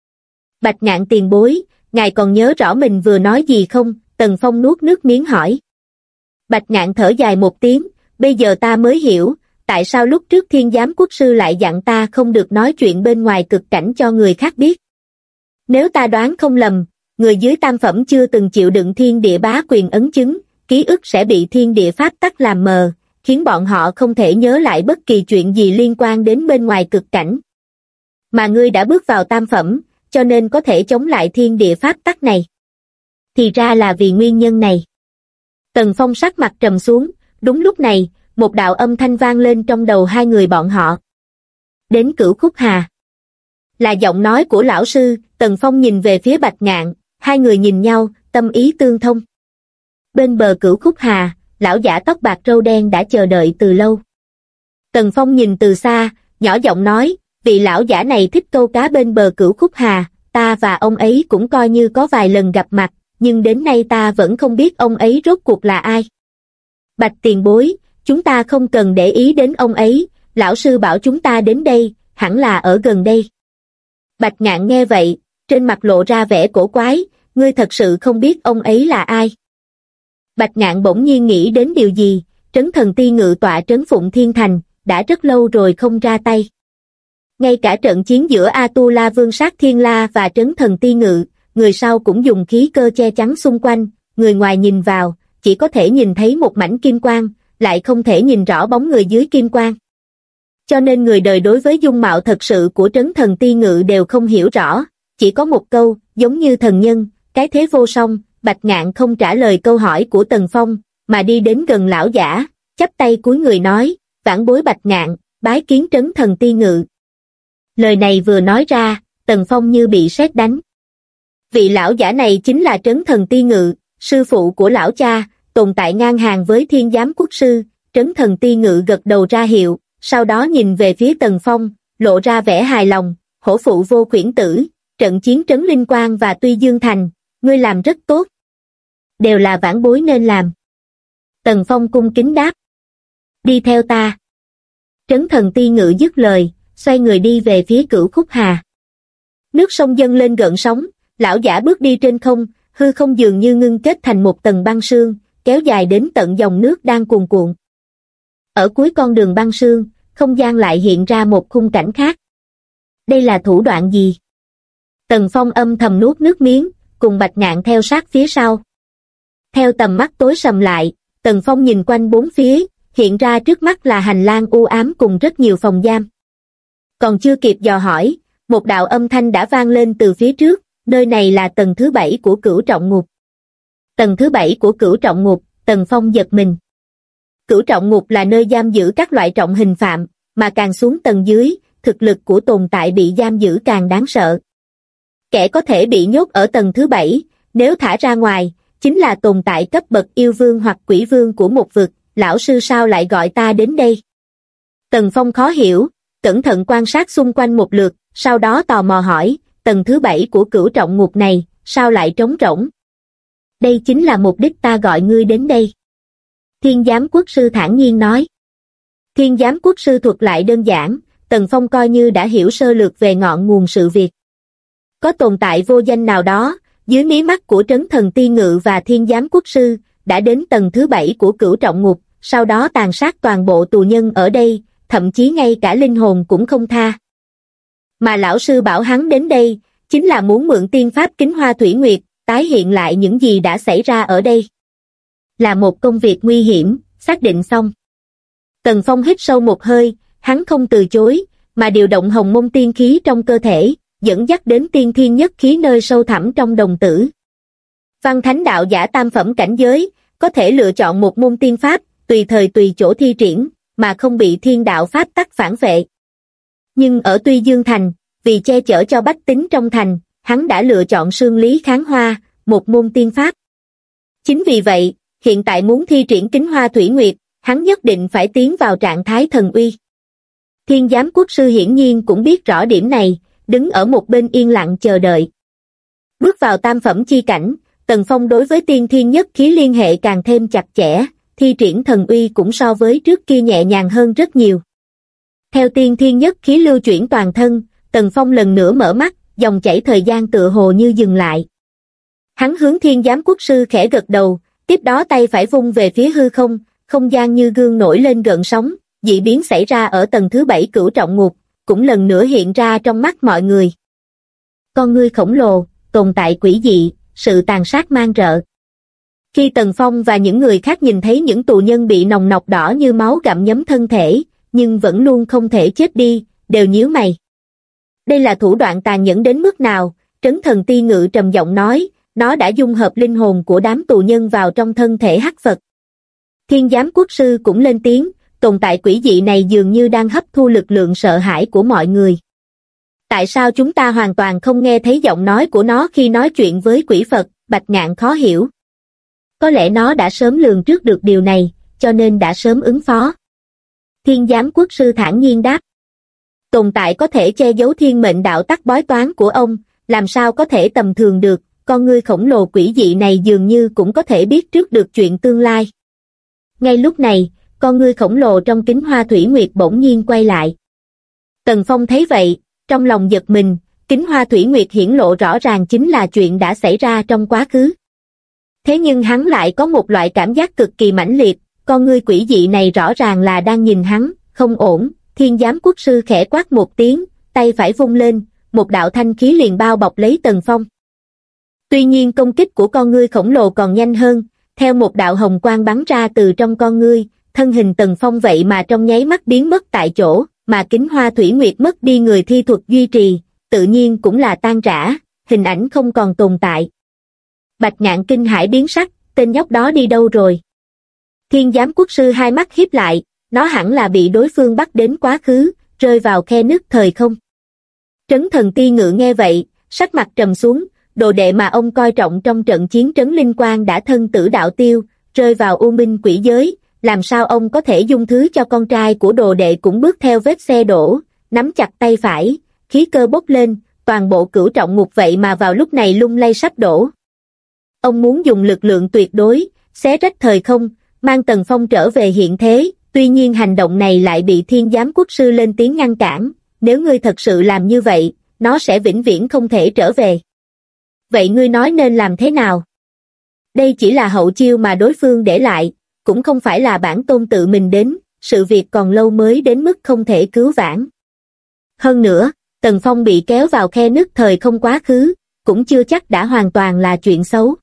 Bạch Ngạn tiền bối, ngài còn nhớ rõ mình vừa nói gì không? Tần Phong nuốt nước miếng hỏi. Bạch Ngạn thở dài một tiếng, bây giờ ta mới hiểu, tại sao lúc trước Thiên Giám Quốc Sư lại dặn ta không được nói chuyện bên ngoài cực cảnh cho người khác biết? Nếu ta đoán không lầm, người dưới tam phẩm chưa từng chịu đựng thiên địa bá quyền ấn chứng, ký ức sẽ bị thiên địa pháp tắc làm mờ, khiến bọn họ không thể nhớ lại bất kỳ chuyện gì liên quan đến bên ngoài cực cảnh. Mà ngươi đã bước vào tam phẩm, cho nên có thể chống lại thiên địa pháp tắc này. Thì ra là vì nguyên nhân này. Tần Phong sắc mặt trầm xuống, đúng lúc này, một đạo âm thanh vang lên trong đầu hai người bọn họ. Đến Cửu Khúc Hà. Là giọng nói của lão sư. Tần Phong nhìn về phía Bạch Ngạn, hai người nhìn nhau, tâm ý tương thông. Bên bờ Cửu Khúc Hà, lão giả tóc bạc râu đen đã chờ đợi từ lâu. Tần Phong nhìn từ xa, nhỏ giọng nói, vị lão giả này thích câu cá bên bờ Cửu Khúc Hà, ta và ông ấy cũng coi như có vài lần gặp mặt, nhưng đến nay ta vẫn không biết ông ấy rốt cuộc là ai. Bạch tiền bối, chúng ta không cần để ý đến ông ấy, lão sư bảo chúng ta đến đây, hẳn là ở gần đây. Bạch Ngạn nghe vậy, trên mặt lộ ra vẻ cổ quái, ngươi thật sự không biết ông ấy là ai. Bạch Ngạn bỗng nhiên nghĩ đến điều gì, Trấn Thần Ti Ngự tọa trấn Phụng Thiên Thành, đã rất lâu rồi không ra tay. Ngay cả trận chiến giữa A-tu-la Vương Sát Thiên La và Trấn Thần Ti Ngự, người sau cũng dùng khí cơ che chắn xung quanh, người ngoài nhìn vào, chỉ có thể nhìn thấy một mảnh kim quang, lại không thể nhìn rõ bóng người dưới kim quang. Cho nên người đời đối với dung mạo thật sự của Trấn Thần Ti Ngự đều không hiểu rõ, chỉ có một câu, giống như thần nhân, cái thế vô song. Bạch Ngạn không trả lời câu hỏi của Tần Phong, mà đi đến gần lão giả, chắp tay cúi người nói, vãn bối Bạch Ngạn, bái kiến Trấn Thần Ti Ngự. Lời này vừa nói ra, Tần Phong như bị sét đánh. Vị lão giả này chính là Trấn Thần Ti Ngự, sư phụ của lão cha, tồn tại ngang hàng với Thiên Giám Quốc Sư. Trấn Thần Ti Ngự gật đầu ra hiệu, sau đó nhìn về phía Tần Phong, lộ ra vẻ hài lòng, hổ phụ vô khuyển tử, trận chiến Trấn Linh Quang và Tuy Dương Thành, ngươi làm rất tốt. Đều là vãn bối nên làm. Tần Phong cung kính đáp. Đi theo ta. Trấn Thần Ti Ngự dứt lời, xoay người đi về phía Cửu Khúc Hà. Nước sông dâng lên gợn sóng, lão giả bước đi trên không, hư không dường như ngưng kết thành một tầng băng sương, kéo dài đến tận dòng nước đang cuồn cuộn. Ở cuối con đường băng sương, không gian lại hiện ra một khung cảnh khác. Đây là thủ đoạn gì? Tần Phong âm thầm nuốt nước miếng, cùng Bạch Ngạn theo sát phía sau. Theo tầm mắt tối sầm lại, Tần Phong nhìn quanh bốn phía, hiện ra trước mắt là hành lang u ám cùng rất nhiều phòng giam. Còn chưa kịp dò hỏi, một đạo âm thanh đã vang lên từ phía trước, nơi này là tầng thứ 7 của Cửu Trọng Ngục. Tầng thứ 7 của Cửu Trọng Ngục, Tần Phong giật mình. Cửu Trọng Ngục là nơi giam giữ các loại trọng hình phạm, mà càng xuống tầng dưới, thực lực của tồn tại bị giam giữ càng đáng sợ. Kẻ có thể bị nhốt ở tầng thứ 7, nếu thả ra ngoài, chính là tồn tại cấp bậc yêu vương hoặc quỷ vương của một vực, lão sư sao lại gọi ta đến đây? Tần Phong khó hiểu, cẩn thận quan sát xung quanh một lượt, sau đó tò mò hỏi, tầng thứ 7 của Cửu Trọng Ngục này, sao lại trống rỗng? Đây chính là mục đích ta gọi ngươi đến đây. Thiên Giám Quốc Sư thản nhiên nói. Thiên Giám Quốc Sư thuật lại đơn giản, Tần Phong coi như đã hiểu sơ lược về ngọn nguồn sự việc. Có tồn tại vô danh nào đó, dưới mí mắt của Trấn Thần Ti Ngự và Thiên Giám Quốc Sư, đã đến tầng thứ 7 của Cửu Trọng Ngục, sau đó tàn sát toàn bộ tù nhân ở đây, thậm chí ngay cả linh hồn cũng không tha. Mà lão sư bảo hắn đến đây, chính là muốn mượn tiên pháp Kính Hoa Thủy Nguyệt, tái hiện lại những gì đã xảy ra ở đây. Là một công việc nguy hiểm, xác định xong. Tần Phong hít sâu một hơi, hắn không từ chối, mà điều động hồng môn tiên khí trong cơ thể, dẫn dắt đến tiên thiên nhất khí nơi sâu thẳm trong đồng tử. Văn thánh đạo giả tam phẩm cảnh giới, có thể lựa chọn một môn tiên pháp, tùy thời tùy chỗ thi triển, mà không bị thiên đạo pháp tắc phản vệ. Nhưng ở Tuy Dương Thành, vì che chở cho bách tính trong thành, hắn đã lựa chọn Sương Lý Kháng Hoa, một môn tiên pháp. Chính vì vậy, hiện tại muốn thi triển Kính Hoa Thủy Nguyệt, hắn nhất định phải tiến vào trạng thái thần uy. Thiên Giám Quốc Sư hiển nhiên cũng biết rõ điểm này, đứng ở một bên yên lặng chờ đợi. Bước vào tam phẩm chi cảnh, Tần Phong đối với tiên thiên nhất khí liên hệ càng thêm chặt chẽ, thi triển thần uy cũng so với trước kia nhẹ nhàng hơn rất nhiều. Theo tiên thiên nhất khí lưu chuyển toàn thân, Tần Phong lần nữa mở mắt, dòng chảy thời gian tựa hồ như dừng lại. Hắn hướng Thiên Giám Quốc Sư khẽ gật đầu, tiếp đó tay phải vung về phía hư không, không gian như gương nổi lên gợn sóng, dị biến xảy ra ở tầng thứ 7 cửu trọng ngục, cũng lần nữa hiện ra trong mắt mọi người. Con ngươi khổng lồ, tồn tại quỷ dị, sự tàn sát man rợ. Khi Tần Phong và những người khác nhìn thấy những tù nhân bị nòng nọc đỏ như máu gặm nhấm thân thể, nhưng vẫn luôn không thể chết đi, đều nhíu mày. Đây là thủ đoạn tàn nhẫn đến mức nào? Trấn Thần Ti Ngự trầm giọng nói, nó đã dung hợp linh hồn của đám tù nhân vào trong thân thể hắc Phật. Thiên Giám Quốc Sư cũng lên tiếng, tồn tại quỷ dị này dường như đang hấp thu lực lượng sợ hãi của mọi người. Tại sao chúng ta hoàn toàn không nghe thấy giọng nói của nó khi nói chuyện với quỷ Phật? Bạch Ngạn khó hiểu. Có lẽ nó đã sớm lường trước được điều này, cho nên đã sớm ứng phó. Thiên Giám Quốc Sư thản nhiên đáp. Tồn tại có thể che giấu thiên mệnh đạo tắc bói toán của ông, làm sao có thể tầm thường được, con ngươi khổng lồ quỷ dị này dường như cũng có thể biết trước được chuyện tương lai. Ngay lúc này, con ngươi khổng lồ trong kính Hoa Thủy Nguyệt bỗng nhiên quay lại. Tần Phong thấy vậy, trong lòng giật mình, kính Hoa Thủy Nguyệt hiển lộ rõ ràng chính là chuyện đã xảy ra trong quá khứ. Thế nhưng hắn lại có một loại cảm giác cực kỳ mãnh liệt, con ngươi quỷ dị này rõ ràng là đang nhìn hắn, không ổn. Thiên Giám Quốc Sư khẽ quát một tiếng, tay phải vung lên, một đạo thanh khí liền bao bọc lấy Tần Phong. Tuy nhiên công kích của con ngươi khổng lồ còn nhanh hơn, theo một đạo hồng quang bắn ra từ trong con ngươi, thân hình Tần Phong vậy mà trong nháy mắt biến mất tại chỗ, mà kính Hoa Thủy Nguyệt mất đi người thi thuật duy trì, tự nhiên cũng là tan rã, hình ảnh không còn tồn tại. Bạch Ngạn kinh hãi biến sắc, tên nhóc đó đi đâu rồi? Thiên Giám Quốc Sư hai mắt híp lại, nó hẳn là bị đối phương bắt đến quá khứ, rơi vào khe nứt thời không. Trấn Thần Ti Ngự nghe vậy, sắc mặt trầm xuống, đồ đệ mà ông coi trọng trong trận chiến Trấn Linh Quang đã thân tử đạo tiêu, rơi vào u minh quỷ giới, làm sao ông có thể dung thứ cho con trai của đồ đệ cũng bước theo vết xe đổ, nắm chặt tay phải, khí cơ bốc lên, toàn bộ cửu trọng ngục vậy mà vào lúc này lung lay sắp đổ. Ông muốn dùng lực lượng tuyệt đối, xé rách thời không, mang Tần Phong trở về hiện thế, tuy nhiên hành động này lại bị Thiên Giám Quốc Sư lên tiếng ngăn cản, nếu ngươi thật sự làm như vậy, nó sẽ vĩnh viễn không thể trở về. Vậy ngươi nói nên làm thế nào? Đây chỉ là hậu chiêu mà đối phương để lại, cũng không phải là bản tôn tự mình đến, sự việc còn lâu mới đến mức không thể cứu vãn. Hơn nữa, Tần Phong bị kéo vào khe nứt thời không quá khứ, cũng chưa chắc đã hoàn toàn là chuyện xấu.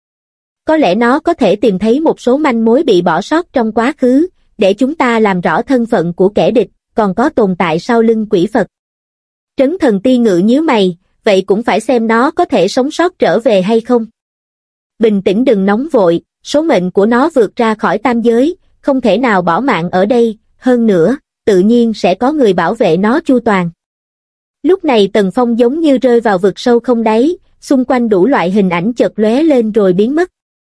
Có lẽ nó có thể tìm thấy một số manh mối bị bỏ sót trong quá khứ, để chúng ta làm rõ thân phận của kẻ địch, còn có tồn tại sau lưng quỷ Phật. Trấn Thần Ti Ngự nhíu mày, vậy cũng phải xem nó có thể sống sót trở về hay không. Bình tĩnh đừng nóng vội, số mệnh của nó vượt ra khỏi tam giới, không thể nào bỏ mạng ở đây, hơn nữa, tự nhiên sẽ có người bảo vệ nó chu toàn. Lúc này Tần Phong giống như rơi vào vực sâu không đáy, xung quanh đủ loại hình ảnh chợt lóe lên rồi biến mất.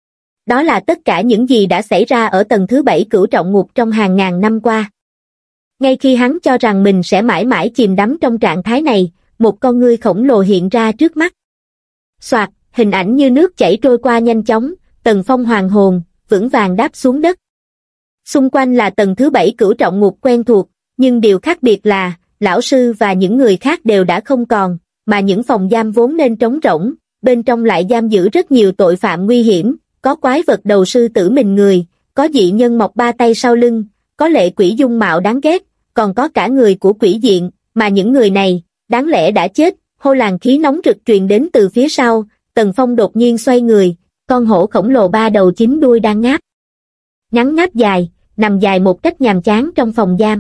Đó là tất cả những gì đã xảy ra ở tầng thứ 7 cửu trọng ngục trong hàng ngàn năm qua. Ngay khi hắn cho rằng mình sẽ mãi mãi chìm đắm trong trạng thái này, một con ngươi khổng lồ hiện ra trước mắt. Soạt, hình ảnh như nước chảy trôi qua nhanh chóng, Tần Phong hoàn hồn, vững vàng đáp xuống đất. Xung quanh là tầng thứ 7 cửu trọng ngục quen thuộc, nhưng điều khác biệt là, lão sư và những người khác đều đã không còn, mà những phòng giam vốn nên trống rỗng, bên trong lại giam giữ rất nhiều tội phạm nguy hiểm, có quái vật đầu sư tử mình người, có dị nhân mọc ba tay sau lưng, có lệ quỷ dung mạo đáng ghét, còn có cả người của quỷ diện, mà những người này, đáng lẽ đã chết. Hô làn khí nóng rực truyền đến từ phía sau, Tần Phong đột nhiên xoay người, con hổ khổng lồ ba đầu chín đuôi đang ngáp. Ngắn ngáp dài, nằm dài một cách nhàm chán trong phòng giam.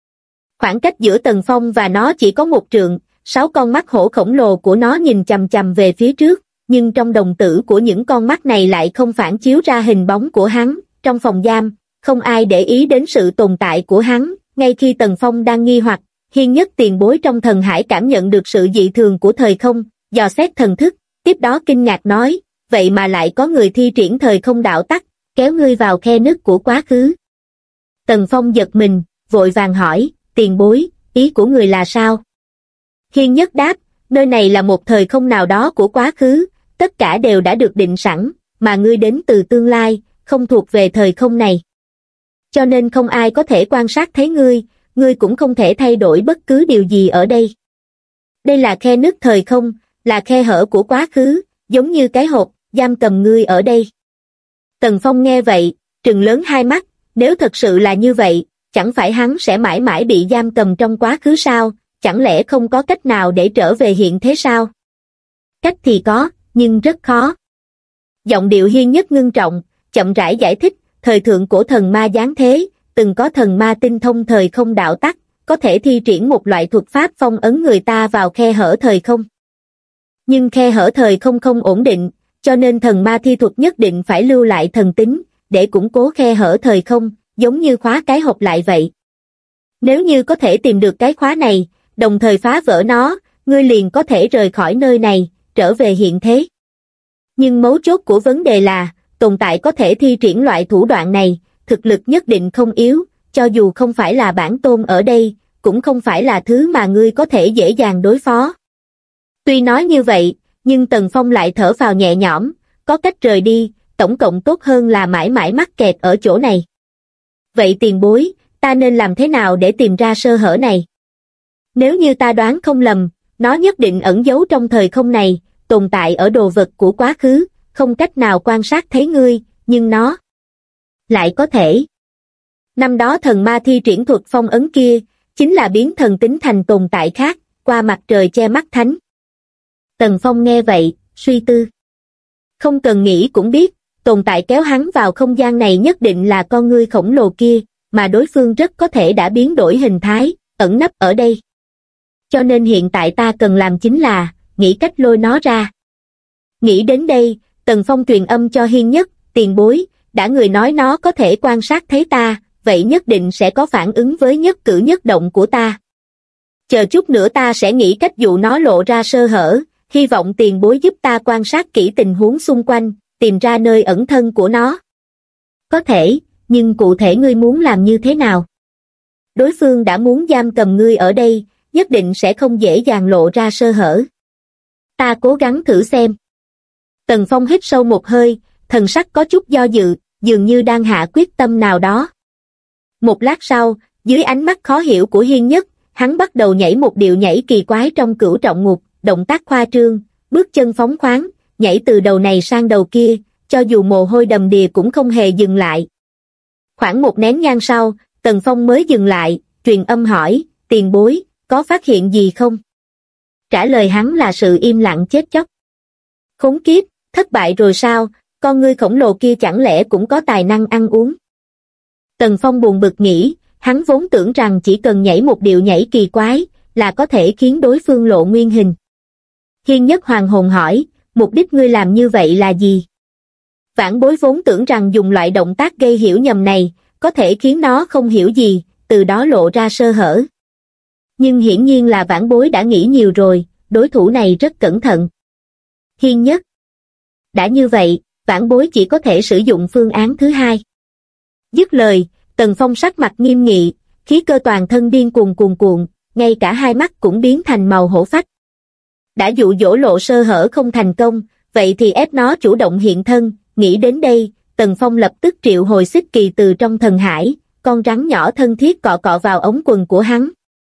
Khoảng cách giữa Tần Phong và nó chỉ có một trượng, 6 con mắt hổ khổng lồ của nó nhìn chằm chằm về phía trước, nhưng trong đồng tử của những con mắt này lại không phản chiếu ra hình bóng của hắn. Trong phòng giam, không ai để ý đến sự tồn tại của hắn, ngay khi Tần Phong đang nghi hoặc, Hiên Nhất tiền bối trong thần hải cảm nhận được sự dị thường của thời không, dò xét thần thức, tiếp đó kinh ngạc nói, vậy mà lại có người thi triển thời không đạo tắc, kéo ngươi vào khe nứt của quá khứ. Tần Phong giật mình, vội vàng hỏi, tiền bối, ý của người là sao? Hiên Nhất đáp, nơi này là một thời không nào đó của quá khứ, tất cả đều đã được định sẵn, mà ngươi đến từ tương lai, không thuộc về thời không này. Cho nên không ai có thể quan sát thấy ngươi cũng không thể thay đổi bất cứ điều gì ở đây. Đây là khe nứt thời không, là khe hở của quá khứ, giống như cái hộp, giam cầm ngươi ở đây. Tần Phong nghe vậy, trừng lớn hai mắt, nếu thật sự là như vậy, chẳng phải hắn sẽ mãi mãi bị giam cầm trong quá khứ sao, chẳng lẽ không có cách nào để trở về hiện thế sao? Cách thì có, nhưng rất khó. Giọng điệu Hiên Nhất ngưng trọng, chậm rãi giải thích, thời thượng cổ thần ma giáng thế, từng có thần ma tinh thông thời không đạo tắc, có thể thi triển một loại thuật pháp phong ấn người ta vào khe hở thời không. Nhưng khe hở thời không không ổn định, cho nên thần ma thi thuật nhất định phải lưu lại thần tính, để củng cố khe hở thời không, giống như khóa cái hộp lại vậy. Nếu như có thể tìm được cái khóa này, đồng thời phá vỡ nó, ngươi liền có thể rời khỏi nơi này, trở về hiện thế. Nhưng mấu chốt của vấn đề là, tồn tại có thể thi triển loại thủ đoạn này, thực lực nhất định không yếu, cho dù không phải là bản tôn ở đây, cũng không phải là thứ mà ngươi có thể dễ dàng đối phó. Tuy nói như vậy, nhưng Tần Phong lại thở phào nhẹ nhõm, có cách rời đi, tổng cộng tốt hơn là mãi mãi mắc kẹt ở chỗ này. Vậy tiền bối, ta nên làm thế nào để tìm ra sơ hở này? Nếu như ta đoán không lầm, nó nhất định ẩn giấu trong thời không này, tồn tại ở đồ vật của quá khứ, không cách nào quan sát thấy ngươi, nhưng nó lại có thể. Năm đó thần ma thi triển thuật phong ấn kia, chính là biến thần tính thành tồn tại khác, qua mặt trời che mắt thánh. Tần Phong nghe vậy, suy tư. Không cần nghĩ cũng biết, tồn tại kéo hắn vào không gian này nhất định là con ngươi khổng lồ kia, mà đối phương rất có thể đã biến đổi hình thái, ẩn nấp ở đây. Cho nên hiện tại ta cần làm chính là, nghĩ cách lôi nó ra. Nghĩ đến đây, Tần Phong truyền âm cho Hiên Nhất, tiền bối, đã người nói nó có thể quan sát thấy ta, vậy nhất định sẽ có phản ứng với nhất cử nhất động của ta. Chờ chút nữa ta sẽ nghĩ cách dụ nó lộ ra sơ hở, hy vọng tiền bối giúp ta quan sát kỹ tình huống xung quanh, tìm ra nơi ẩn thân của nó. Có thể, nhưng cụ thể ngươi muốn làm như thế nào? Đối phương đã muốn giam cầm ngươi ở đây, nhất định sẽ không dễ dàng lộ ra sơ hở. Ta cố gắng thử xem. Tần Phong hít sâu một hơi, thần sắc có chút do dự, dường như đang hạ quyết tâm nào đó. Một lát sau, dưới ánh mắt khó hiểu của Hiên Nhất, hắn bắt đầu nhảy một điệu nhảy kỳ quái trong Cửu Trọng Ngục, động tác khoa trương, bước chân phóng khoáng, nhảy từ đầu này sang đầu kia, cho dù mồ hôi đầm đìa cũng không hề dừng lại. Khoảng một nén nhang sau, Tần Phong mới dừng lại, truyền âm hỏi, tiền bối, có phát hiện gì không? Trả lời hắn là sự im lặng chết chóc. Khốn kiếp, thất bại rồi sao, con ngươi khổng lồ kia chẳng lẽ cũng có tài năng ăn uống? Tần Phong buồn bực nghĩ, hắn vốn tưởng rằng chỉ cần nhảy một điệu nhảy kỳ quái, là có thể khiến đối phương lộ nguyên hình. Hiên Nhất hoàng hồn hỏi, mục đích ngươi làm như vậy là gì? Vãn bối vốn tưởng rằng dùng loại động tác gây hiểu nhầm này, có thể khiến nó không hiểu gì, từ đó lộ ra sơ hở. Nhưng hiển nhiên là vãn bối đã nghĩ nhiều rồi, đối thủ này rất cẩn thận. Hiên Nhất. Đã như vậy, vãn bối chỉ có thể sử dụng phương án thứ hai. Dứt lời, Tần Phong sắc mặt nghiêm nghị, khí cơ toàn thân điên cuồng cuồn cuộn, ngay cả hai mắt cũng biến thành màu hổ phách. Đã dụ dỗ lộ sơ hở không thành công, vậy thì ép nó chủ động hiện thân, nghĩ đến đây, Tần Phong lập tức triệu hồi Xích Kỳ từ trong thần hải, con rắn nhỏ thân thiết cọ cọ vào ống quần của hắn.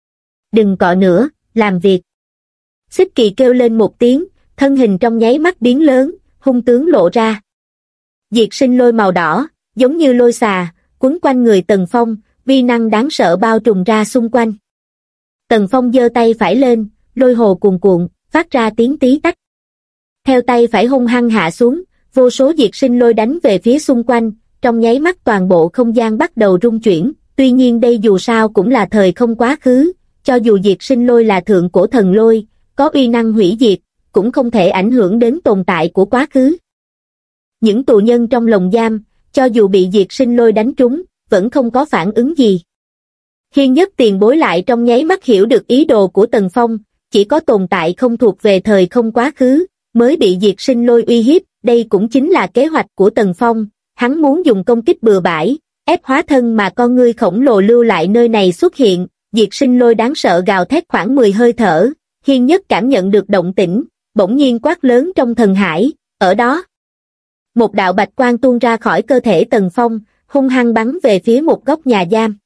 Đừng cọ nữa, làm việc. Xích Kỳ kêu lên một tiếng, thân hình trong nháy mắt biến lớn, hung tướng lộ ra. Diệt sinh lôi màu đỏ, giống như lôi xà, quấn quanh người Tần Phong, uy năng đáng sợ bao trùm ra xung quanh. Tần Phong giơ tay phải lên, lôi hồ cuồn cuộn, phát ra tiếng tí tách. Theo tay phải hung hăng hạ xuống, vô số diệt sinh lôi đánh về phía xung quanh, trong nháy mắt toàn bộ không gian bắt đầu rung chuyển, tuy nhiên đây dù sao cũng là thời không quá khứ, cho dù diệt sinh lôi là thượng cổ thần lôi, có uy năng hủy diệt, cũng không thể ảnh hưởng đến tồn tại của quá khứ. Những tù nhân trong lồng giam, cho dù bị diệt sinh lôi đánh trúng, vẫn không có phản ứng gì. Hiên Nhất tiền bối lại trong nháy mắt hiểu được ý đồ của Tần Phong, chỉ có tồn tại không thuộc về thời không quá khứ, mới bị diệt sinh lôi uy hiếp, đây cũng chính là kế hoạch của Tần Phong, hắn muốn dùng công kích bừa bãi, ép hóa thân mà con ngươi khổng lồ lưu lại nơi này xuất hiện, diệt sinh lôi đáng sợ gào thét khoảng 10 hơi thở, Hiên Nhất cảm nhận được động tĩnh, bỗng nhiên quát lớn trong thần hải, ở đó. Một đạo bạch quang tuôn ra khỏi cơ thể Tần Phong, hung hăng bắn về phía một góc nhà giam.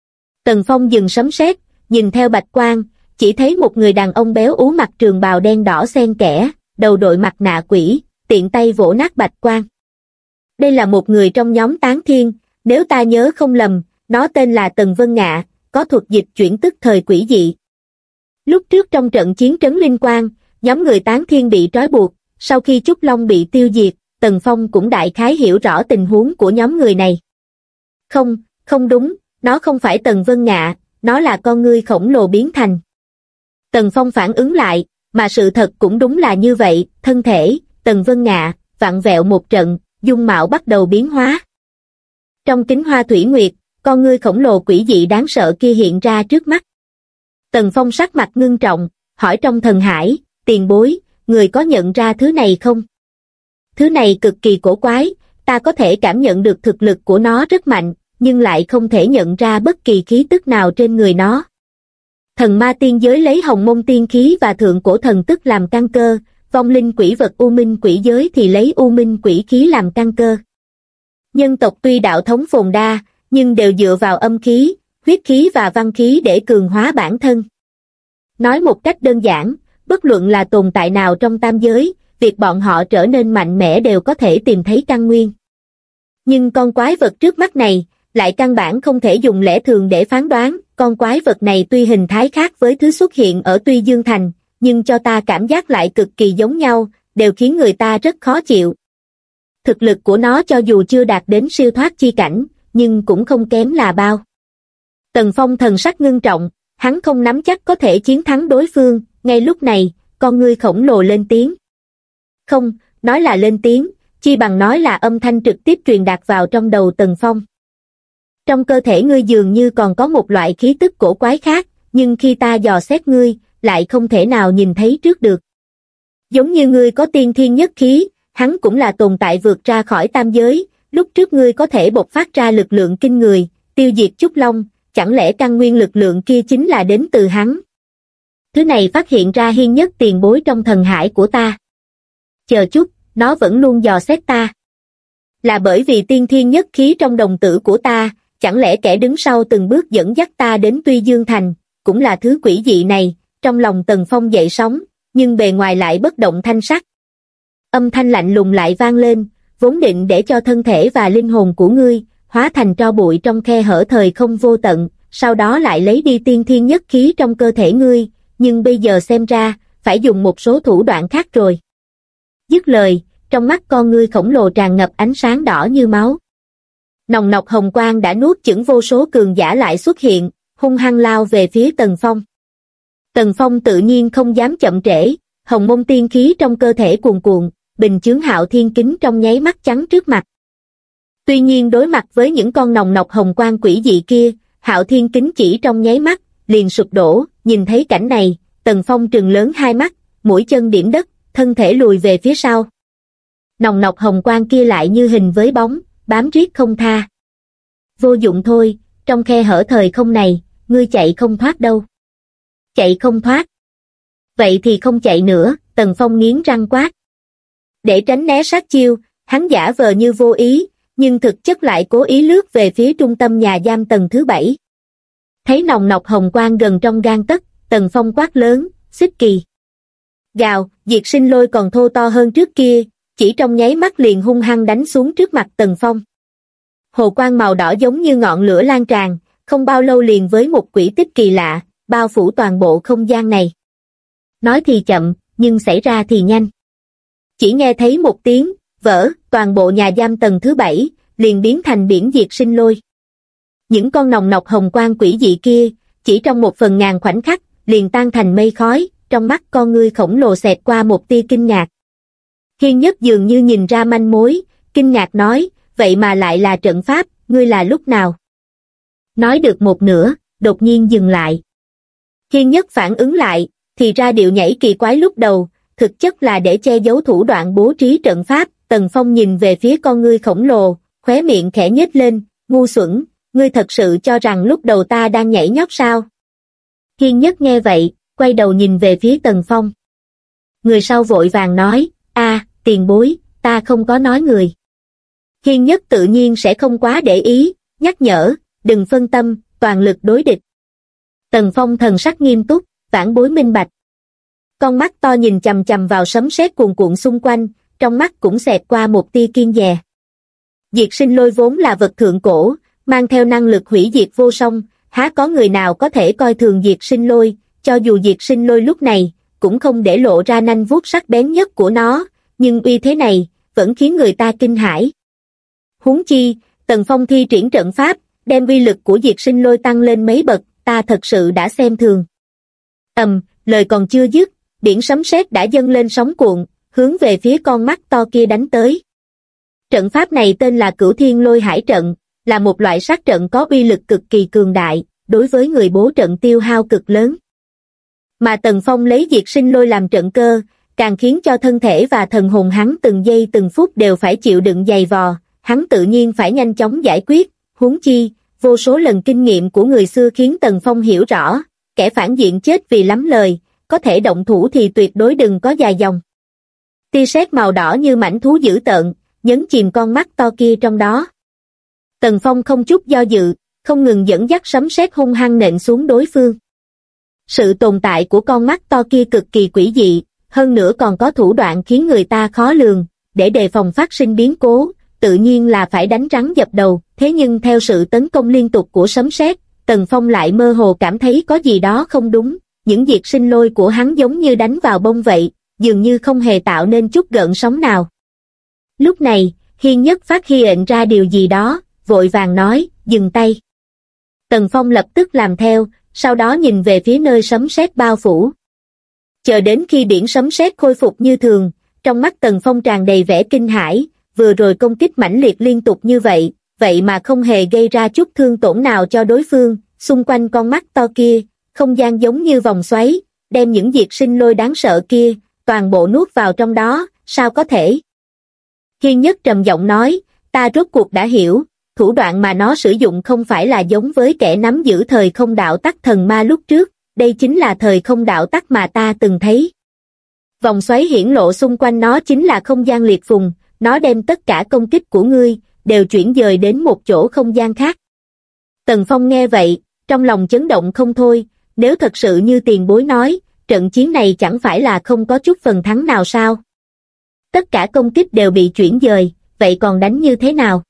Tần Phong dừng sấm sét, nhìn theo bạch quang, chỉ thấy một người đàn ông béo ú mặc trường bào đen đỏ xen kẽ, đầu đội mặt nạ quỷ, tiện tay vỗ nát bạch quang. Đây là một người trong nhóm Tán Thiên, nếu ta nhớ không lầm, nó tên là Tần Vân Ngạ, có thuật dịch chuyển tức thời quỷ dị. Lúc trước trong trận chiến trấn Linh Quang, nhóm người Tán Thiên bị trói buộc, sau khi Trúc Long bị tiêu diệt, Tần Phong cũng đại khái hiểu rõ tình huống của nhóm người này. Không, không đúng, nó không phải Tần Vân Ngạ, nó là con ngươi khổng lồ biến thành. Tần Phong phản ứng lại, mà sự thật cũng đúng là như vậy, thân thể, Tần Vân Ngạ, vặn vẹo một trận, dung mạo bắt đầu biến hóa. Trong kính hoa thủy nguyệt, con ngươi khổng lồ quỷ dị đáng sợ kia hiện ra trước mắt. Tần Phong sắc mặt ngưng trọng, hỏi trong thần hải, tiền bối, người có nhận ra thứ này không? Thứ này cực kỳ cổ quái, ta có thể cảm nhận được thực lực của nó rất mạnh, nhưng lại không thể nhận ra bất kỳ khí tức nào trên người nó. Thần ma tiên giới lấy hồng môn tiên khí và thượng cổ thần tức làm căn cơ, vong linh quỷ vật u minh quỷ giới thì lấy u minh quỷ khí làm căn cơ. Nhân tộc tuy đạo thống phồn đa, nhưng đều dựa vào âm khí, huyết khí và văn khí để cường hóa bản thân. Nói một cách đơn giản, bất luận là tồn tại nào trong tam giới, việc bọn họ trở nên mạnh mẽ đều có thể tìm thấy căn nguyên. Nhưng con quái vật trước mắt này, lại căn bản không thể dùng lẽ thường để phán đoán, con quái vật này tuy hình thái khác với thứ xuất hiện ở Tuy Dương Thành, nhưng cho ta cảm giác lại cực kỳ giống nhau, đều khiến người ta rất khó chịu. Thực lực của nó cho dù chưa đạt đến siêu thoát chi cảnh, nhưng cũng không kém là bao. Tần Phong thần sắc ngưng trọng, hắn không nắm chắc có thể chiến thắng đối phương, ngay lúc này, con ngươi khổng lồ lên tiếng. Không, nói là lên tiếng, chi bằng nói là âm thanh trực tiếp truyền đạt vào trong đầu Tần Phong. Trong cơ thể ngươi dường như còn có một loại khí tức cổ quái khác, nhưng khi ta dò xét ngươi, lại không thể nào nhìn thấy trước được. Giống như ngươi có tiên thiên nhất khí, hắn cũng là tồn tại vượt ra khỏi tam giới, lúc trước ngươi có thể bộc phát ra lực lượng kinh người, tiêu diệt Trúc Long, chẳng lẽ căn nguyên lực lượng kia chính là đến từ hắn? Thứ này phát hiện ra Hiên Nhất tiền bối trong thần hải của ta. Chờ chút, nó vẫn luôn dò xét ta. Là bởi vì tiên thiên nhất khí trong đồng tử của ta, chẳng lẽ kẻ đứng sau từng bước dẫn dắt ta đến Tuy Dương Thành, cũng là thứ quỷ dị này, trong lòng Tần Phong dậy sóng, nhưng bề ngoài lại bất động thanh sắc. Âm thanh lạnh lùng lại vang lên, vốn định để cho thân thể và linh hồn của ngươi, hóa thành tro bụi trong khe hở thời không vô tận, sau đó lại lấy đi tiên thiên nhất khí trong cơ thể ngươi, nhưng bây giờ xem ra, phải dùng một số thủ đoạn khác rồi. Dứt lời, trong mắt con ngươi khổng lồ tràn ngập ánh sáng đỏ như máu. Nòng nọc hồng quang đã nuốt chửng vô số cường giả lại xuất hiện, hung hăng lao về phía Tần Phong. Tần Phong tự nhiên không dám chậm trễ, hồng môn tiên khí trong cơ thể cuồn cuộn, bình chướng Hạo Thiên kính trong nháy mắt chắn trước mặt. Tuy nhiên đối mặt với những con nòng nọc hồng quang quỷ dị kia, Hạo Thiên kính chỉ trong nháy mắt, liền sụp đổ, nhìn thấy cảnh này, Tần Phong trừng lớn hai mắt, mũi chân điểm đất, thân thể lùi về phía sau. Nòng nọc hồng quang kia lại như hình với bóng, bám riết không tha. Vô dụng thôi, trong khe hở thời không này, ngươi chạy không thoát đâu. Chạy không thoát. Vậy thì không chạy nữa, Tần Phong nghiến răng quát. Để tránh né sát chiêu, hắn giả vờ như vô ý, nhưng thực chất lại cố ý lướt về phía trung tâm nhà giam tầng thứ 7. Thấy nòng nọc hồng quang gần trong gang tấc, Tần Phong quát lớn, xích kỳ. Gào, diệt sinh lôi còn thô to hơn trước kia, chỉ trong nháy mắt liền hung hăng đánh xuống trước mặt Tần Phong. Hồ quang màu đỏ giống như ngọn lửa lan tràn, không bao lâu liền với một quỹ tích kỳ lạ, bao phủ toàn bộ không gian này. Nói thì chậm, nhưng xảy ra thì nhanh. Chỉ nghe thấy một tiếng, vỡ, toàn bộ nhà giam tầng thứ 7, liền biến thành biển diệt sinh lôi. Những con nòng nọc hồng quang quỷ dị kia, chỉ trong một phần ngàn khoảnh khắc, liền tan thành mây khói, trong mắt con ngươi khổng lồ xẹt qua một tia kinh ngạc. Hiên Nhất dường như nhìn ra manh mối, kinh ngạc nói, vậy mà lại là trận pháp, ngươi là lúc nào? Nói được một nửa, đột nhiên dừng lại. Hiên Nhất phản ứng lại, thì ra điệu nhảy kỳ quái lúc đầu, thực chất là để che giấu thủ đoạn bố trí trận pháp. Tần Phong nhìn về phía con ngươi khổng lồ, khóe miệng khẽ nhếch lên, ngu xuẩn, ngươi thật sự cho rằng lúc đầu ta đang nhảy nhót sao? Hiên Nhất nghe vậy, quay đầu nhìn về phía Tần Phong. Người sau vội vàng nói, tiền bối, ta không có nói người. Hiên Nhất tự nhiên sẽ không quá để ý, nhắc nhở, đừng phân tâm, toàn lực đối địch. Tần Phong thần sắc nghiêm túc, vãn bối minh bạch. Con mắt to nhìn chằm chằm vào sấm sét cuồn cuộn xung quanh, trong mắt cũng xẹt qua một tia kiên dè. Diệt sinh lôi vốn là vật thượng cổ, mang theo năng lực hủy diệt vô song, há có người nào có thể coi thường Diệt Sinh Lôi, cho dù Diệt Sinh Lôi lúc này, cũng không để lộ ra nanh vuốt sắc bén nhất của nó, nhưng uy thế này, vẫn khiến người ta kinh hãi. Huống chi, Tần Phong thi triển trận pháp, đem uy lực của Diệt Sinh Lôi tăng lên mấy bậc, ta thật sự đã xem thường. Lời còn chưa dứt, biển sấm sét đã dâng lên sóng cuộn, hướng về phía con mắt to kia đánh tới. Trận pháp này tên là Cửu Thiên Lôi Hải Trận, là một loại sát trận có uy lực cực kỳ cường đại, đối với người bố trận tiêu hao cực lớn. Mà Tần Phong lấy Diệt Sinh Lôi làm trận cơ, càng khiến cho thân thể và thần hồn hắn từng giây từng phút đều phải chịu đựng dày vò, hắn tự nhiên phải nhanh chóng giải quyết, huống chi, vô số lần kinh nghiệm của người xưa khiến Tần Phong hiểu rõ, kẻ phản diện chết vì lắm lời, có thể động thủ thì tuyệt đối đừng có dài dòng. Tia sét màu đỏ như mảnh thú dữ tợn, nhấn chìm con mắt to kia trong đó. Tần Phong không chút do dự, không ngừng dẫn dắt sấm sét hung hăng nện xuống đối phương. Sự tồn tại của con mắt to kia cực kỳ quỷ dị, hơn nữa còn có thủ đoạn khiến người ta khó lường, để đề phòng phát sinh biến cố, tự nhiên là phải đánh rắn dập đầu, thế nhưng theo sự tấn công liên tục của sấm sét, Tần Phong lại mơ hồ cảm thấy có gì đó không đúng, những Diệt Sinh Lôi của hắn giống như đánh vào bông vậy, dường như không hề tạo nên chút gợn sóng nào. Lúc này, Hiên Nhất phát hiện ra điều gì đó, vội vàng nói, dừng tay. Tần Phong lập tức làm theo, sau đó nhìn về phía nơi sấm sét bao phủ. Chờ đến khi biển sấm sét khôi phục như thường, trong mắt Tần Phong tràn đầy vẻ kinh hãi, vừa rồi công kích mãnh liệt liên tục như vậy, vậy mà không hề gây ra chút thương tổn nào cho đối phương, xung quanh con mắt to kia, không gian giống như vòng xoáy, đem những Diệt Sinh Lôi đáng sợ kia, toàn bộ nuốt vào trong đó, sao có thể? Hiên Nhất trầm giọng nói, ta rốt cuộc đã hiểu, thủ đoạn mà nó sử dụng không phải là giống với kẻ nắm giữ thời không đạo tắc thần ma lúc trước, đây chính là thời không đạo tắc mà ta từng thấy. Vòng xoáy hiển lộ xung quanh nó chính là không gian liệt phùng, nó đem tất cả công kích của ngươi, đều chuyển dời đến một chỗ không gian khác. Tần Phong nghe vậy, trong lòng chấn động không thôi, nếu thật sự như tiền bối nói, trận chiến này chẳng phải là không có chút phần thắng nào sao? Tất cả công kích đều bị chuyển dời, vậy còn đánh như thế nào?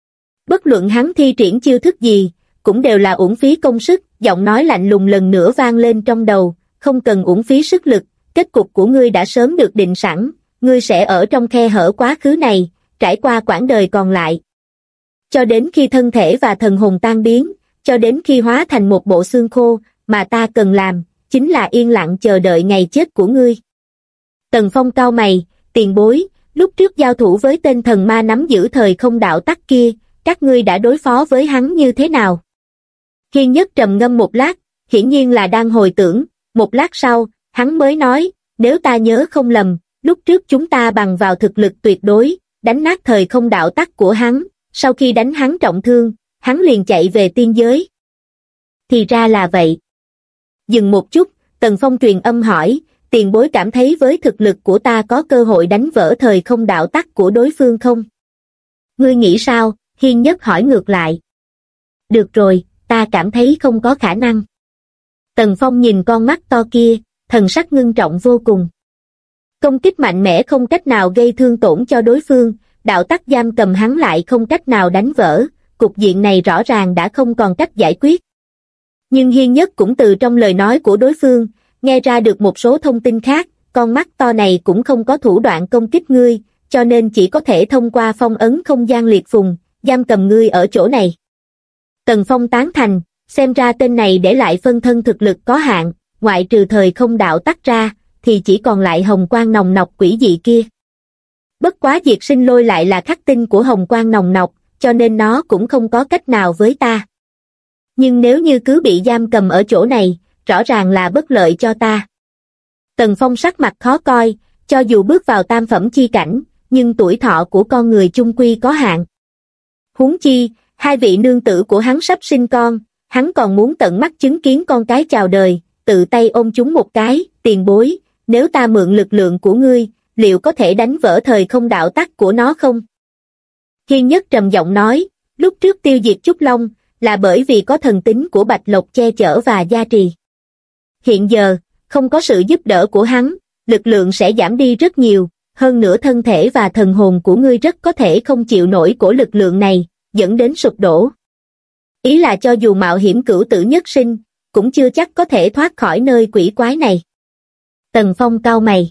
Bất luận hắn thi triển chiêu thức gì, cũng đều là uổng phí công sức, giọng nói lạnh lùng lần nữa vang lên trong đầu, không cần uổng phí sức lực, kết cục của ngươi đã sớm được định sẵn, ngươi sẽ ở trong khe hở quá khứ này, trải qua quãng đời còn lại. Cho đến khi thân thể và thần hồn tan biến, cho đến khi hóa thành một bộ xương khô, mà ta cần làm, chính là yên lặng chờ đợi ngày chết của ngươi. Tần Phong cau mày, tiền bối, lúc trước giao thủ với tên thần ma nắm giữ thời không đạo tắc kia, các ngươi đã đối phó với hắn như thế nào? Hiên Nhất trầm ngâm một lát, hiển nhiên là đang hồi tưởng, một lát sau, hắn mới nói, nếu ta nhớ không lầm, lúc trước chúng ta bằng vào thực lực tuyệt đối, đánh nát thời không đạo tắc của hắn, sau khi đánh hắn trọng thương, hắn liền chạy về tiên giới. Thì ra là vậy. Dừng một chút, Tần Phong truyền âm hỏi, tiền bối cảm thấy với thực lực của ta có cơ hội đánh vỡ thời không đạo tắc của đối phương không? Ngươi nghĩ sao? Hiên Nhất hỏi ngược lại. Được rồi, ta cảm thấy không có khả năng. Tần Phong nhìn con mắt to kia, thần sắc ngưng trọng vô cùng. Công kích mạnh mẽ không cách nào gây thương tổn cho đối phương, đạo tắc giam cầm hắn lại không cách nào đánh vỡ, cục diện này rõ ràng đã không còn cách giải quyết. Nhưng Hiên Nhất cũng từ trong lời nói của đối phương, nghe ra được một số thông tin khác, con mắt to này cũng không có thủ đoạn công kích ngươi, cho nên chỉ có thể thông qua phong ấn không gian liệt phùng, giam cầm ngươi ở chỗ này. Tần Phong tán thành, xem ra tên này để lại phân thân thực lực có hạn, ngoại trừ thời không đạo tắc ra, thì chỉ còn lại hồng quang nòng nọc quỷ dị kia. Bất quá Diệt Sinh Lôi lại là khắc tinh của hồng quang nòng nọc, cho nên nó cũng không có cách nào với ta. Nhưng nếu như cứ bị giam cầm ở chỗ này, rõ ràng là bất lợi cho ta. Tần Phong sắc mặt khó coi, cho dù bước vào tam phẩm chi cảnh, nhưng tuổi thọ của con người chung quy có hạn. Huống chi, hai vị nương tử của hắn sắp sinh con, hắn còn muốn tận mắt chứng kiến con cái chào đời, tự tay ôm chúng một cái, tiền bối, nếu ta mượn lực lượng của ngươi, liệu có thể đánh vỡ thời không đạo tắc của nó không? Hiên Nhất trầm giọng nói, lúc trước tiêu diệt Trúc Long, là bởi vì có thần tính của Bạch Lộc che chở và gia trì. Hiện giờ, không có sự giúp đỡ của hắn, lực lượng sẽ giảm đi rất nhiều, hơn nữa thân thể và thần hồn của ngươi rất có thể không chịu nổi của lực lượng này, dẫn đến sụp đổ. Ý là cho dù mạo hiểm cửu tử nhất sinh, cũng chưa chắc có thể thoát khỏi nơi quỷ quái này. Tần Phong cau mày.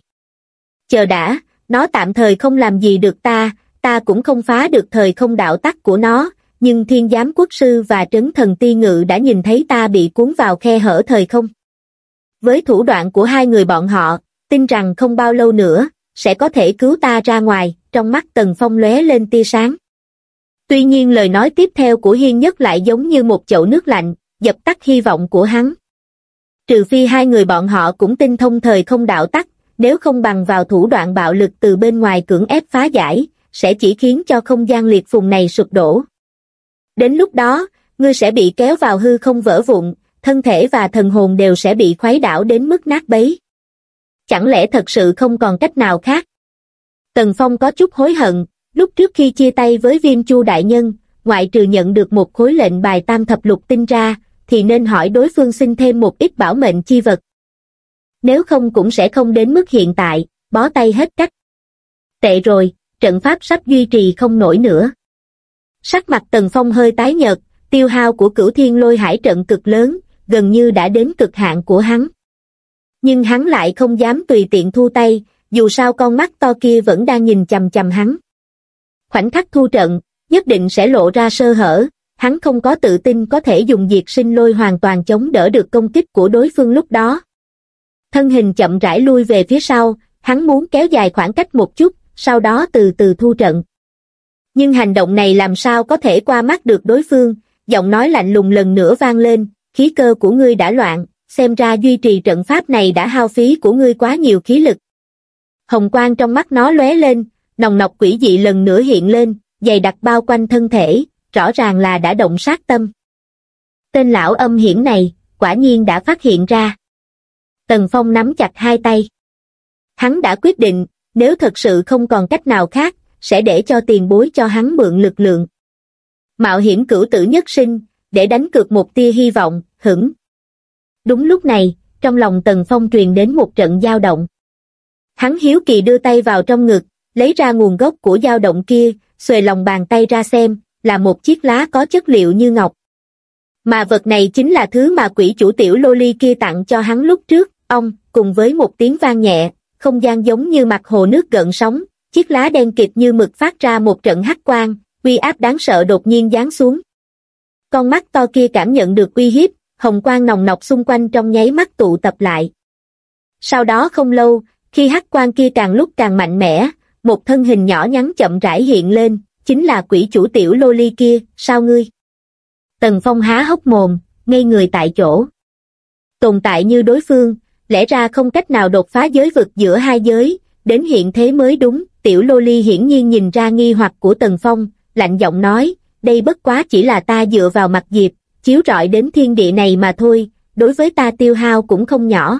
Chờ đã, nó tạm thời không làm gì được ta cũng không phá được thời không đạo tắc của nó, nhưng Thiên Giám Quốc Sư và Trấn Thần Ti Ngự đã nhìn thấy ta bị cuốn vào khe hở thời không. Với thủ đoạn của hai người bọn họ, tin rằng không bao lâu nữa, sẽ có thể cứu ta ra ngoài. Trong mắt Tần Phong lóe lên tia sáng. Tuy nhiên lời nói tiếp theo của Hiên Nhất lại giống như một chậu nước lạnh, dập tắt hy vọng của hắn. Trừ phi hai người bọn họ cũng tinh thông thời không đạo tắc, nếu không bằng vào thủ đoạn bạo lực từ bên ngoài cưỡng ép phá giải, sẽ chỉ khiến cho không gian liệt phùng này sụp đổ. Đến lúc đó, ngươi sẽ bị kéo vào hư không vỡ vụn, thân thể và thần hồn đều sẽ bị khuấy đảo đến mức nát bấy. Chẳng lẽ thật sự không còn cách nào khác? Tần Phong có chút hối hận, lúc trước khi chia tay với Viêm Chu đại nhân, ngoại trừ nhận được một khối lệnh bài tam thập lục tinh ra, thì nên hỏi đối phương xin thêm một ít bảo mệnh chi vật. Nếu không cũng sẽ không đến mức hiện tại, bó tay hết cách. Tệ rồi, trận pháp sắp duy trì không nổi nữa. Sắc mặt Tần Phong hơi tái nhợt, tiêu hao của Cửu Thiên Lôi Hải trận cực lớn, gần như đã đến cực hạn của hắn. Nhưng hắn lại không dám tùy tiện thu tay, dù sao con mắt to kia vẫn đang nhìn chằm chằm hắn. Khoảnh khắc thu trận, nhất định sẽ lộ ra sơ hở, hắn không có tự tin có thể dùng diệt sinh lôi hoàn toàn chống đỡ được công kích của đối phương lúc đó. Thân hình chậm rãi lui về phía sau, hắn muốn kéo dài khoảng cách một chút, sau đó từ từ thu trận. Nhưng hành động này làm sao có thể qua mắt được đối phương, giọng nói lạnh lùng lần nữa vang lên, khí cơ của ngươi đã loạn, xem ra duy trì trận pháp này đã hao phí của ngươi quá nhiều khí lực. Hồng quang trong mắt nó lóe lên, nòng nọc quỷ dị lần nữa hiện lên, dày đặc bao quanh thân thể, rõ ràng là đã động sát tâm. Tên lão âm hiểm này, quả nhiên đã phát hiện ra. Tần Phong nắm chặt hai tay. Hắn đã quyết định, nếu thật sự không còn cách nào khác, sẽ để cho tiền bối cho hắn mượn lực lượng. Mạo hiểm cửu tử nhất sinh, để đánh cược một tia hy vọng, hửng. Đúng lúc này, trong lòng Tần Phong truyền đến một trận dao động. Hắn hiếu kỳ đưa tay vào trong ngực, lấy ra nguồn gốc của dao động kia, xuề lòng bàn tay ra xem, là một chiếc lá có chất liệu như ngọc. Mà vật này chính là thứ mà quỷ chủ tiểu lô ly kia tặng cho hắn lúc trước. Ông, cùng với một tiếng vang nhẹ, không gian giống như mặt hồ nước gợn sóng, chiếc lá đen kịt như mực phát ra một trận hắc quang, uy áp đáng sợ đột nhiên giáng xuống. Con mắt to kia cảm nhận được uy hiếp, hồng quang nồng nọc xung quanh trong nháy mắt tụ tập lại. Sau đó không lâu, khi hắc quang kia càng lúc càng mạnh mẽ, một thân hình nhỏ nhắn chậm rãi hiện lên, chính là quỷ chủ tiểu lô ly kia. Sao ngươi? Tần Phong há hốc mồm, ngây người tại chỗ. Tồn tại như đối phương, lẽ ra không cách nào đột phá giới vực giữa hai giới, đến hiện thế mới đúng. Tiểu lô ly hiển nhiên nhìn ra nghi hoặc của Tần Phong, lạnh giọng nói, đây bất quá chỉ là ta dựa vào mặt diệp, chiếu rọi đến thiên địa này mà thôi, đối với ta tiêu hao cũng không nhỏ.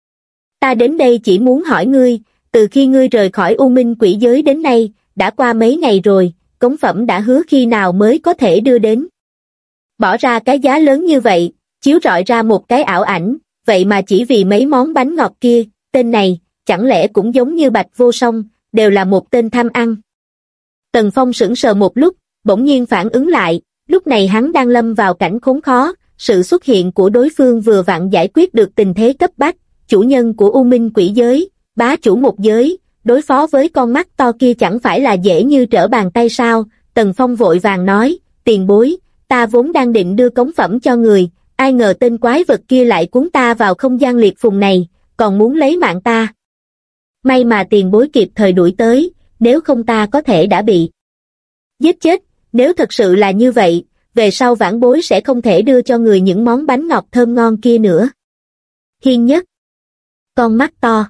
Ta đến đây chỉ muốn hỏi ngươi, từ khi ngươi rời khỏi U Minh quỷ giới đến nay, đã qua mấy ngày rồi, cống phẩm đã hứa khi nào mới có thể đưa đến. Bỏ ra cái giá lớn như vậy, chiếu rọi ra một cái ảo ảnh, vậy mà chỉ vì mấy món bánh ngọt kia, tên này, chẳng lẽ cũng giống như Bạch Vô Song, đều là một tên tham ăn. Tần Phong sững sờ một lúc, bỗng nhiên phản ứng lại, lúc này hắn đang lâm vào cảnh khốn khó, sự xuất hiện của đối phương vừa vặn giải quyết được tình thế cấp bách, chủ nhân của U Minh quỷ giới, bá chủ một giới, đối phó với con mắt to kia chẳng phải là dễ như trở bàn tay sao. Tần Phong vội vàng nói, tiền bối, ta vốn đang định đưa cống phẩm cho người, ai ngờ tên quái vật kia lại cuốn ta vào không gian liệt phùng này, còn muốn lấy mạng ta. May mà tiền bối kịp thời đuổi tới, nếu không ta có thể đã bị giết chết. Nếu thật sự là như vậy, về sau vãn bối sẽ không thể đưa cho người những món bánh ngọt thơm ngon kia nữa. Hiên Nhất, con mắt to.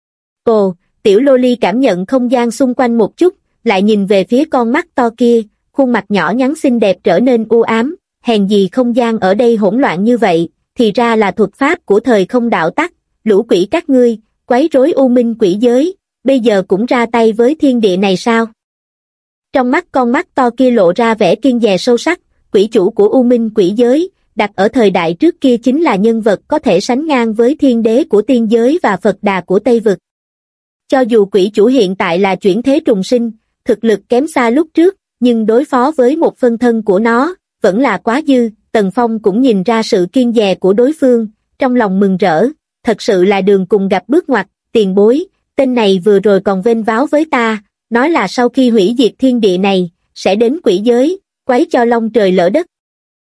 Ồ, tiểu lô ly cảm nhận không gian xung quanh một chút, lại nhìn về phía con mắt to kia, khuôn mặt nhỏ nhắn xinh đẹp trở nên u ám, hèn gì không gian ở đây hỗn loạn như vậy, thì ra là thuật pháp của thời không đạo tắc, lũ quỷ các ngươi, quấy rối U Minh quỷ giới, bây giờ cũng ra tay với thiên địa này sao? Trong mắt con mắt to kia lộ ra vẻ kiêng dè sâu sắc, quỷ chủ của U Minh quỷ giới, đặt ở thời đại trước kia chính là nhân vật có thể sánh ngang với thiên đế của tiên giới và Phật Đà của Tây Vực. Cho dù quỷ chủ hiện tại là chuyển thế trùng sinh, thực lực kém xa lúc trước, nhưng đối phó với một phân thân của nó, vẫn là quá dư. Tần Phong cũng nhìn ra sự kiên dè của đối phương, trong lòng mừng rỡ, thật sự là đường cùng gặp bước ngoặt, tiền bối, tên này vừa rồi còn vênh váo với ta, nói là sau khi hủy diệt thiên địa này, sẽ đến quỷ giới, quấy cho long trời lỡ đất.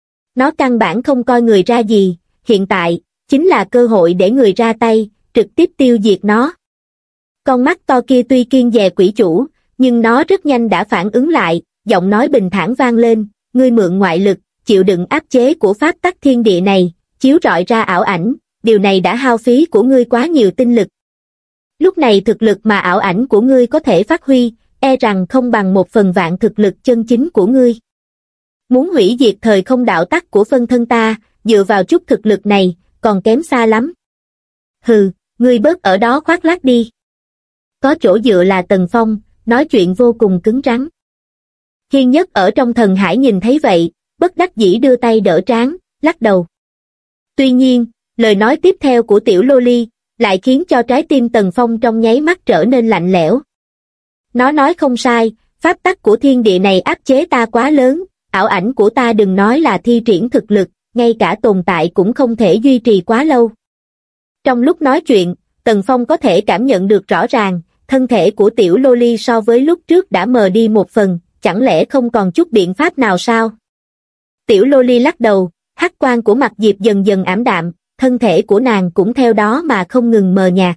Nó căn bản không coi người ra gì, hiện tại, chính là cơ hội để người ra tay, trực tiếp tiêu diệt nó. Con mắt to kia tuy kiên dè quỷ chủ, nhưng nó rất nhanh đã phản ứng lại, giọng nói bình thản vang lên, ngươi mượn ngoại lực, chịu đựng áp chế của pháp tắc thiên địa này, chiếu rọi ra ảo ảnh, điều này đã hao phí của ngươi quá nhiều tinh lực. Lúc này thực lực mà ảo ảnh của ngươi có thể phát huy, e rằng không bằng 1/1000 thực lực chân chính của ngươi. Muốn hủy diệt thời không đạo tắc của phân thân ta, dựa vào chút thực lực này, còn kém xa lắm. Hừ, ngươi bớt ở đó khoác lác đi. Có chỗ dựa là Tần Phong, nói chuyện vô cùng cứng rắn. Hiên Nhất ở trong thần hải nhìn thấy vậy, bất đắc dĩ đưa tay đỡ trán, lắc đầu. Tuy nhiên, lời nói tiếp theo của tiểu lô ly, lại khiến cho trái tim Tần Phong trong nháy mắt trở nên lạnh lẽo. Nó nói không sai, pháp tắc của thiên địa này áp chế ta quá lớn, ảo ảnh của ta đừng nói là thi triển thực lực, ngay cả tồn tại cũng không thể duy trì quá lâu. Trong lúc nói chuyện, Tần Phong có thể cảm nhận được rõ ràng, thân thể của tiểu lô ly so với lúc trước đã mờ đi một phần, chẳng lẽ không còn chút biện pháp nào sao? Tiểu lô ly lắc đầu, hắc quang của mặt Diệp dần dần ảm đạm, thân thể của nàng cũng theo đó mà không ngừng mờ nhạt.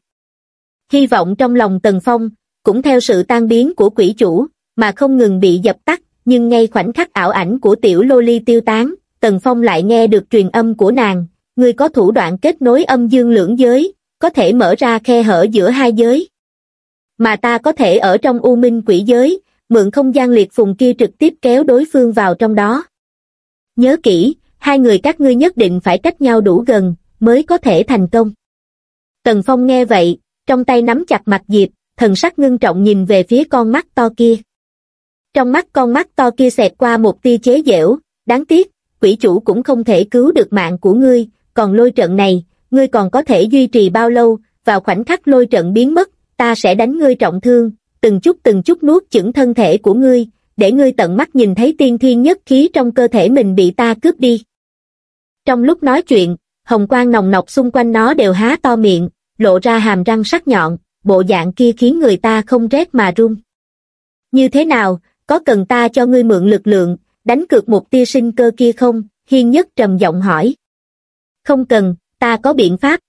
Hy vọng trong lòng Tần Phong, cũng theo sự tan biến của quỷ chủ, mà không ngừng bị dập tắt, nhưng ngay khoảnh khắc ảo ảnh của tiểu lô ly tiêu tán, Tần Phong lại nghe được truyền âm của nàng, ngươi có thủ đoạn kết nối âm dương lưỡng giới, có thể mở ra khe hở giữa hai giới. Mà ta có thể ở trong u minh quỷ giới, mượn không gian liệt phùng kia trực tiếp kéo đối phương vào trong đó. Nhớ kỹ, hai người các ngươi nhất định phải cách nhau đủ gần, mới có thể thành công. Tần Phong nghe vậy, trong tay nắm chặt mặt Diệp, thần sắc ngưng trọng nhìn về phía con mắt to kia. Trong mắt con mắt to kia xẹt qua một tia chế giễu, đáng tiếc, quỷ chủ cũng không thể cứu được mạng của ngươi, còn lôi trận này, ngươi còn có thể duy trì bao lâu, vào khoảnh khắc lôi trận biến mất, ta sẽ đánh ngươi trọng thương, từng chút nuốt chửng thân thể của ngươi, để ngươi tận mắt nhìn thấy tiên thiên nhất khí trong cơ thể mình bị ta cướp đi. Trong lúc nói chuyện, hồng quang nồng nọc xung quanh nó đều há to miệng, lộ ra hàm răng sắc nhọn, bộ dạng kia khiến người ta không rét mà run. Như thế nào, có cần ta cho ngươi mượn lực lượng, đánh cược một tia sinh cơ kia không? Hiên Nhất trầm giọng hỏi. Không cần, ta có biện pháp.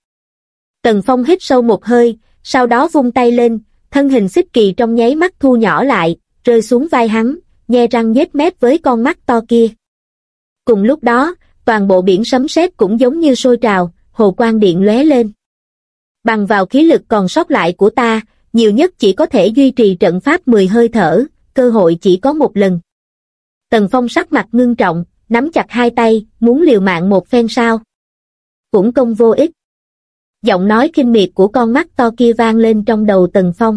Tần Phong hít sâu một hơi, sau đó vung tay lên, thân hình xích kỳ trong nháy mắt thu nhỏ lại, rơi xuống vai hắn, nhe răng nhếch mép với con mắt to kia. Cùng lúc đó, toàn bộ biển sấm sét cũng giống như sôi trào, hồ quang điện lóe lên. Bằng vào khí lực còn sót lại của ta, nhiều nhất chỉ có thể duy trì trận pháp 10 hơi thở, cơ hội chỉ có một lần. Tần Phong sắc mặt ngưng trọng, nắm chặt hai tay, muốn liều mạng một phen sao? Cũng công vô ích. Giọng nói khinh miệt của con mắt to kia vang lên trong đầu Tần Phong.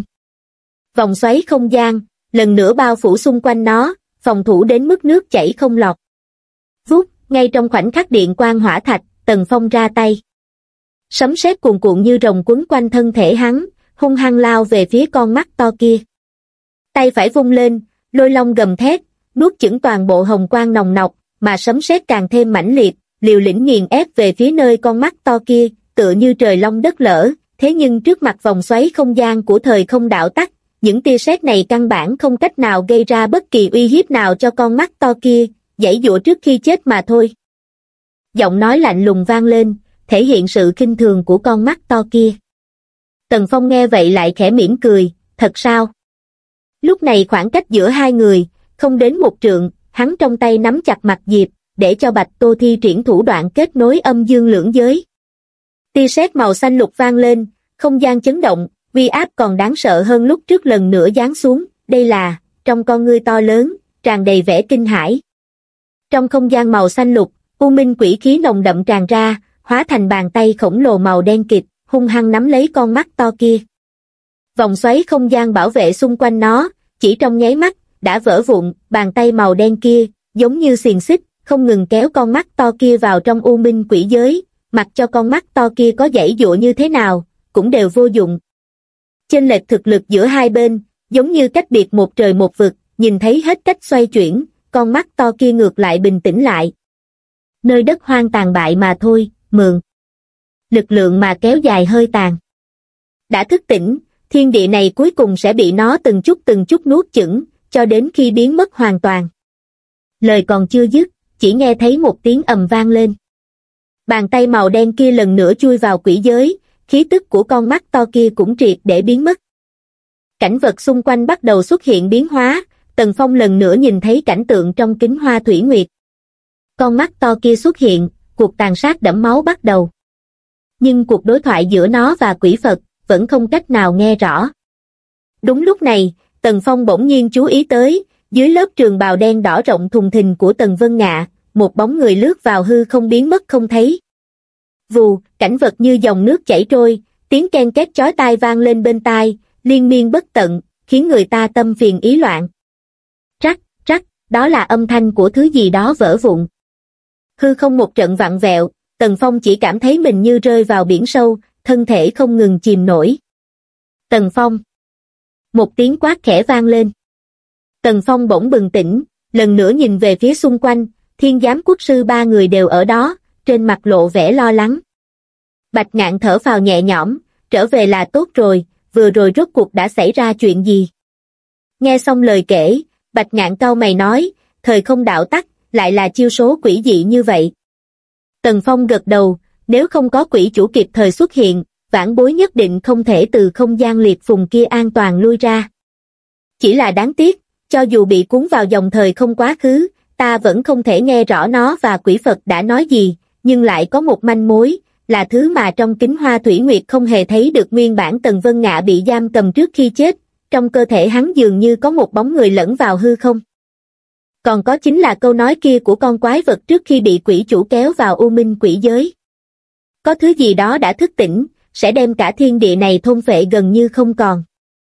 Vòng xoáy không gian, lần nữa bao phủ xung quanh nó, phòng thủ đến mức nước chảy không lọt. Vút, ngay trong khoảnh khắc điện quang hỏa thạch, Tần Phong ra tay. Sấm sét cuồn cuộn như rồng quấn quanh thân thể hắn, hung hăng lao về phía con mắt to kia. Tay phải vung lên, lôi long gầm thét, nuốt chửng toàn bộ hồng quang nồng nọc, mà sấm sét càng thêm mãnh liệt, liều lĩnh nghiền ép về phía nơi con mắt to kia, tựa như trời long đất lở, thế nhưng trước mặt vòng xoáy không gian của thời không đạo tắc, những tia sét này căn bản không cách nào gây ra bất kỳ uy hiếp nào cho con mắt to kia, giãy giụa trước khi chết mà thôi. Giọng nói lạnh lùng vang lên, thể hiện sự khinh thường của con mắt to kia. Tần Phong nghe vậy lại khẽ mỉm cười, thật sao? Lúc này khoảng cách giữa hai người, không đến một trượng, hắn trong tay nắm chặt mặt Diệp, để cho Bạch Tô thi triển thủ đoạn kết nối âm dương lưỡng giới. Tia sét màu xanh lục vang lên, không gian chấn động, uy áp còn đáng sợ hơn lúc trước lần nữa giáng xuống, đây là, trong con ngươi to lớn, tràn đầy vẻ kinh hãi. Trong không gian màu xanh lục, u minh quỷ khí nồng đậm tràn ra, hóa thành bàn tay khổng lồ màu đen kịt, hung hăng nắm lấy con mắt to kia. Vòng xoáy không gian bảo vệ xung quanh nó, chỉ trong nháy mắt, đã vỡ vụn, bàn tay màu đen kia, giống như xiềng xích, không ngừng kéo con mắt to kia vào trong u minh quỷ giới, mặc cho con mắt to kia có giãy giụa như thế nào, cũng đều vô dụng. Chênh lệch thực lực giữa hai bên, giống như cách biệt một trời một vực, nhìn thấy hết cách xoay chuyển, con mắt to kia ngược lại bình tĩnh lại. Nơi đất hoang tàn bại mà thôi, mượn lực lượng mà kéo dài hơi tàn. Đã thức tỉnh, thiên địa này cuối cùng sẽ bị nó từng chút nuốt chửng, cho đến khi biến mất hoàn toàn. Lời còn chưa dứt, chỉ nghe thấy một tiếng ầm vang lên. Bàn tay màu đen kia lần nữa chui vào quỷ giới, khí tức của con mắt to kia cũng triệt để biến mất. Cảnh vật xung quanh bắt đầu xuất hiện biến hóa, Tần Phong lần nữa nhìn thấy cảnh tượng trong kính hoa thủy nguyệt. Con mắt to kia xuất hiện, cuộc tàn sát đẫm máu bắt đầu. Nhưng cuộc đối thoại giữa nó và quỷ Phật vẫn không cách nào nghe rõ. Đúng lúc này, Tần Phong bỗng nhiên chú ý tới, dưới lớp trường bào đen đỏ rộng thùng thình của Tần Vân Ngạ, một bóng người lướt vào hư không biến mất không thấy. Vù, cảnh vật như dòng nước chảy trôi, tiếng ken két chói tai vang lên bên tai, liên miên bất tận, khiến người ta tâm phiền ý loạn. Rắc, rắc, đó là âm thanh của thứ gì đó vỡ vụn. Hư không một trận vặn vẹo, Tần Phong chỉ cảm thấy mình như rơi vào biển sâu, thân thể không ngừng chìm nổi. Tần Phong. Một tiếng quát khẽ vang lên. Tần Phong bỗng bừng tỉnh, lần nữa nhìn về phía xung quanh, Thiên Giám Quốc Sư ba người đều ở đó, trên mặt lộ vẻ lo lắng. Bạch Ngạn thở phào nhẹ nhõm, trở về là tốt rồi, vừa rồi rốt cuộc đã xảy ra chuyện gì? Nghe xong lời kể, Bạch Ngạn cau mày nói, thời không đạo tắc, lại là chiêu số quỷ dị như vậy. Tần Phong gật đầu, nếu không có quỷ chủ kịp thời xuất hiện, vãn bối nhất định không thể từ không gian liệt phùng kia an toàn lui ra. Chỉ là đáng tiếc, cho dù bị cuốn vào dòng thời không quá khứ, ta vẫn không thể nghe rõ nó và quỷ Phật đã nói gì, nhưng lại có một manh mối, là thứ mà trong kính hoa thủy nguyệt không hề thấy được. Nguyên bản Tần Vân Ngạ bị giam cầm trước khi chết, trong cơ thể hắn dường như có một bóng người lẫn vào hư không. Còn có chính là câu nói kia của con quái vật trước khi bị quỷ chủ kéo vào u minh quỷ giới. Có thứ gì đó đã thức tỉnh, sẽ đem cả thiên địa này thôn phệ gần như không còn.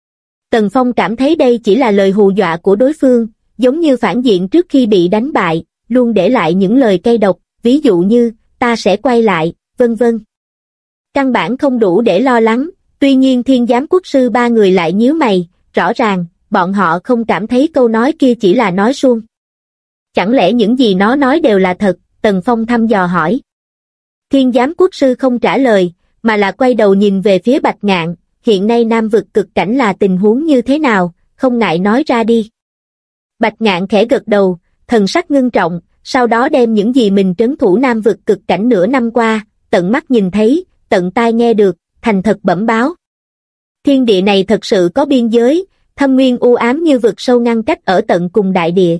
Tần Phong cảm thấy đây chỉ là lời hù dọa của đối phương, giống như phản diện trước khi bị đánh bại, luôn để lại những lời cay độc, ví dụ như, ta sẽ quay lại, vân vân. Căn bản không đủ để lo lắng, tuy nhiên Thiên Giám Quốc Sư ba người lại nhíu mày, rõ ràng, bọn họ không cảm thấy câu nói kia chỉ là nói suông. Chẳng lẽ những gì nó nói đều là thật? Tần Phong thăm dò hỏi. Thiên Giám Quốc Sư không trả lời, mà là quay đầu nhìn về phía Bạch Ngạn, hiện nay Nam vực cực cảnh là tình huống như thế nào, không ngại nói ra đi. Bạch Ngạn khẽ gật đầu, thần sắc ngưng trọng, sau đó đem những gì mình trấn thủ Nam vực cực cảnh nửa năm qua, tận mắt nhìn thấy, tận tai nghe được, thành thật bẩm báo. Thiên địa này thật sự có biên giới, thâm nguyên u ám như vực sâu ngăn cách ở tận cùng đại địa.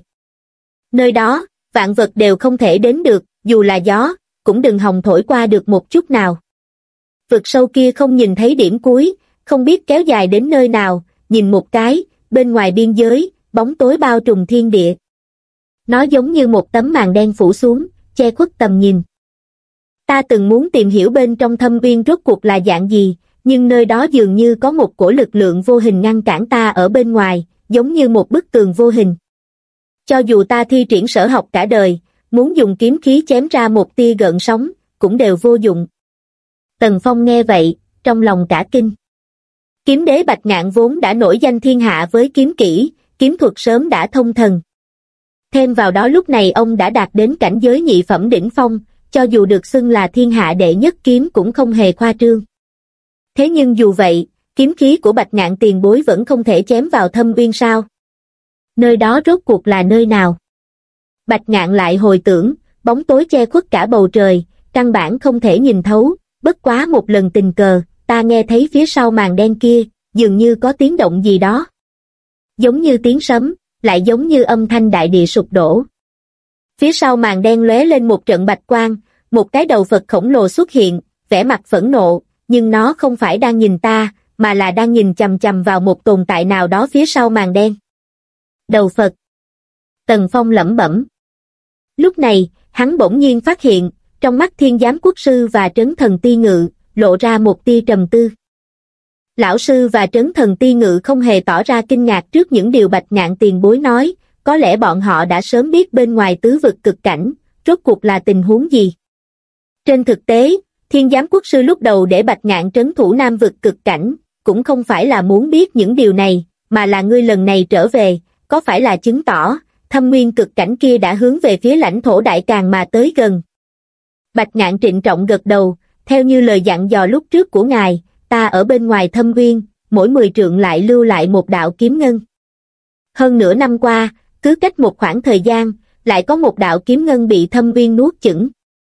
Nơi đó, vạn vật đều không thể đến được, dù là gió, cũng đừng hòng thổi qua được một chút nào. Vực sâu kia không nhìn thấy điểm cuối, không biết kéo dài đến nơi nào, nhìn một cái, bên ngoài biên giới, bóng tối bao trùm thiên địa. Nó giống như một tấm màn đen phủ xuống, che khuất tầm nhìn. Ta từng muốn tìm hiểu bên trong thâm uyên rốt cuộc là dạng gì, nhưng nơi đó dường như có một cổ lực lượng vô hình ngăn cản ta ở bên ngoài, giống như một bức tường vô hình. Cho dù ta thi triển sở học cả đời, muốn dùng kiếm khí chém ra một tia gợn sóng, cũng đều vô dụng. Tần Phong nghe vậy, trong lòng cả kinh. Kiếm đế Bạch Ngạn vốn đã nổi danh thiên hạ với kiếm kỹ, kiếm thuật sớm đã thông thần. Thêm vào đó lúc này ông đã đạt đến cảnh giới nhị phẩm đỉnh phong, cho dù được xưng là thiên hạ đệ nhất kiếm cũng không hề khoa trương. Thế nhưng dù vậy, kiếm khí của Bạch Ngạn tiền bối vẫn không thể chém vào thâm uyên sao? Nơi đó rốt cuộc là nơi nào? Bạch Ngạn lại hồi tưởng, bóng tối che khuất cả bầu trời, căn bản không thể nhìn thấu, bất quá một lần tình cờ, ta nghe thấy phía sau màn đen kia, dường như có tiếng động gì đó. Giống như tiếng sấm, lại giống như âm thanh đại địa sụp đổ. Phía sau màn đen lóe lên một trận bạch quang, một cái đầu Phật khổng lồ xuất hiện, vẻ mặt phẫn nộ, nhưng nó không phải đang nhìn ta, mà là đang nhìn chằm chằm vào một tồn tại nào đó phía sau màn đen. Đầu Phật. Tần Phong lẩm bẩm. Lúc này, hắn bỗng nhiên phát hiện, trong mắt Thiên Giám Quốc Sư và Trấn Thần Ti Ngự, lộ ra một tia trầm tư. Lão sư và Trấn Thần Ti Ngự không hề tỏ ra kinh ngạc trước những điều Bạch Ngạn tiền bối nói, có lẽ bọn họ đã sớm biết bên ngoài tứ vực cực cảnh, rốt cuộc là tình huống gì. Trên thực tế, Thiên Giám Quốc Sư lúc đầu để Bạch Ngạn trấn thủ Nam vực cực cảnh, cũng không phải là muốn biết những điều này, mà là ngươi lần này trở về, có phải là chứng tỏ, thâm nguyên cực cảnh kia đã hướng về phía lãnh thổ Đại Càn mà tới gần. Bạch Ngạn trịnh trọng gật đầu, theo như lời dặn dò lúc trước của ngài, ta ở bên ngoài Thâm Uyên, mỗi 10 trượng lại lưu lại một đạo kiếm ngân. Hơn nửa năm qua, cứ cách một khoảng thời gian, lại có một đạo kiếm ngân bị Thâm Uyên nuốt chửng.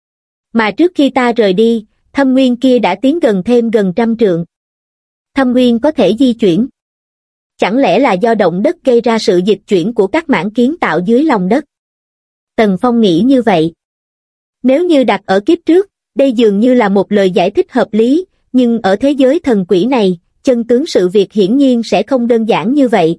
Mà trước khi ta rời đi, Thâm Uyên kia đã tiến gần thêm gần 100 trượng. Thâm Uyên có thể di chuyển. Chẳng lẽ là do động đất gây ra sự dịch chuyển của các mảng kiến tạo dưới lòng đất? Tần Phong nghĩ như vậy. Nếu như đặt ở kiếp trước, đây dường như là một lời giải thích hợp lý, nhưng ở thế giới thần quỷ này, chân tướng sự việc hiển nhiên sẽ không đơn giản như vậy.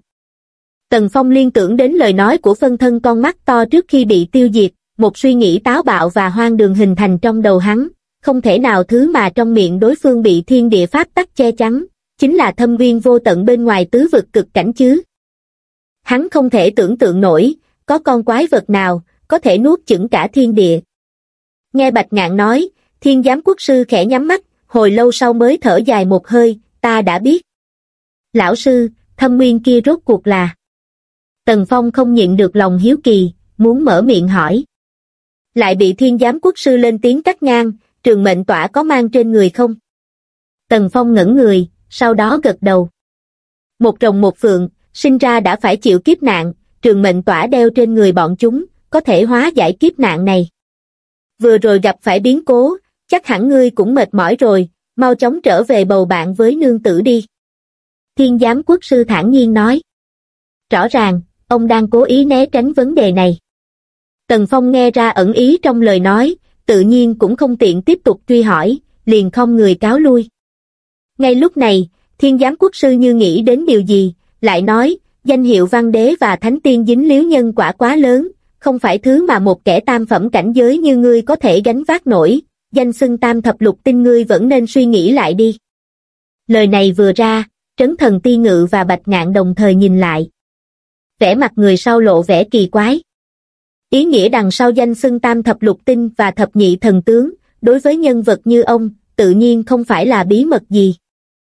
Tần Phong liên tưởng đến lời nói của phân thân con mắt to trước khi bị tiêu diệt, một suy nghĩ táo bạo và hoang đường hình thành trong đầu hắn, không thể nào thứ mà trong miệng đối phương bị thiên địa pháp tắc che chắn, chính là thâm uyên vô tận bên ngoài tứ vực cực cảnh chứ. Hắn không thể tưởng tượng nổi, có con quái vật nào, có thể nuốt chửng cả thiên địa. Nghe Bạch Ngạn nói, Thiên Giám Quốc Sư khẽ nhắm mắt, hồi lâu sau mới thở dài một hơi, ta đã biết. Lão sư, thâm uyên kia rốt cuộc là... Tần Phong không nhịn được lòng hiếu kỳ, muốn mở miệng hỏi. Lại bị Thiên Giám Quốc Sư lên tiếng cắt ngang, Trường Mệnh Tỏa có mang trên người không? Tần Phong ngẩn người, sau đó gật đầu. Một rồng một phượng, sinh ra đã phải chịu kiếp nạn, Trường Mệnh Tỏa đeo trên người bọn chúng, có thể hóa giải kiếp nạn này. Vừa rồi gặp phải biến cố, chắc hẳn ngươi cũng mệt mỏi rồi, mau chóng trở về bầu bạn với nương tử đi. Thiên Giám Quốc Sư thản nhiên nói. Rõ ràng, ông đang cố ý né tránh vấn đề này. Tần Phong nghe ra ẩn ý trong lời nói, tự nhiên cũng không tiện tiếp tục truy hỏi, liền không người cáo lui. Ngay lúc này, Thiên Giám Quốc Sư như nghĩ đến điều gì, lại nói, danh hiệu Văn Đế và Thánh Tiên dính líu nhân quả quá lớn, không phải thứ mà một kẻ tam phẩm cảnh giới như ngươi có thể gánh vác nổi, danh xưng tam thập lục tinh ngươi vẫn nên suy nghĩ lại đi. Lời này vừa ra, Trấn Thần Ti Ngự và Bạch Ngạn đồng thời nhìn lại. Vẻ mặt người sau lộ vẻ kỳ quái. Ý nghĩa đằng sau danh xưng tam thập lục tinh và thập nhị thần tướng, đối với nhân vật như ông, tự nhiên không phải là bí mật gì.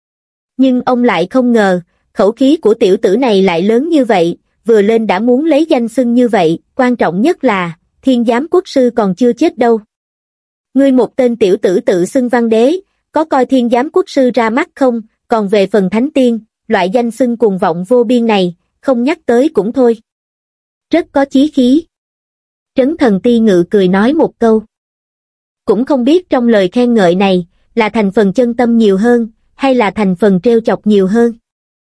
Nhưng ông lại không ngờ, khẩu khí của tiểu tử này lại lớn như vậy, vừa lên đã muốn lấy danh xưng như vậy, quan trọng nhất là, Thiên Giám Quốc Sư còn chưa chết đâu. Ngươi một tên tiểu tử tự xưng Văn Đế, có coi Thiên Giám Quốc Sư ra mắt không, còn về phần Thánh Tiên, loại danh xưng cuồng vọng vô biên này, không nhắc tới cũng thôi. Rất có chí khí. Trấn Thần Ti Ngự cười nói một câu. Cũng không biết trong lời khen ngợi này, là thành phần chân tâm nhiều hơn, hay là thành phần trêu chọc nhiều hơn.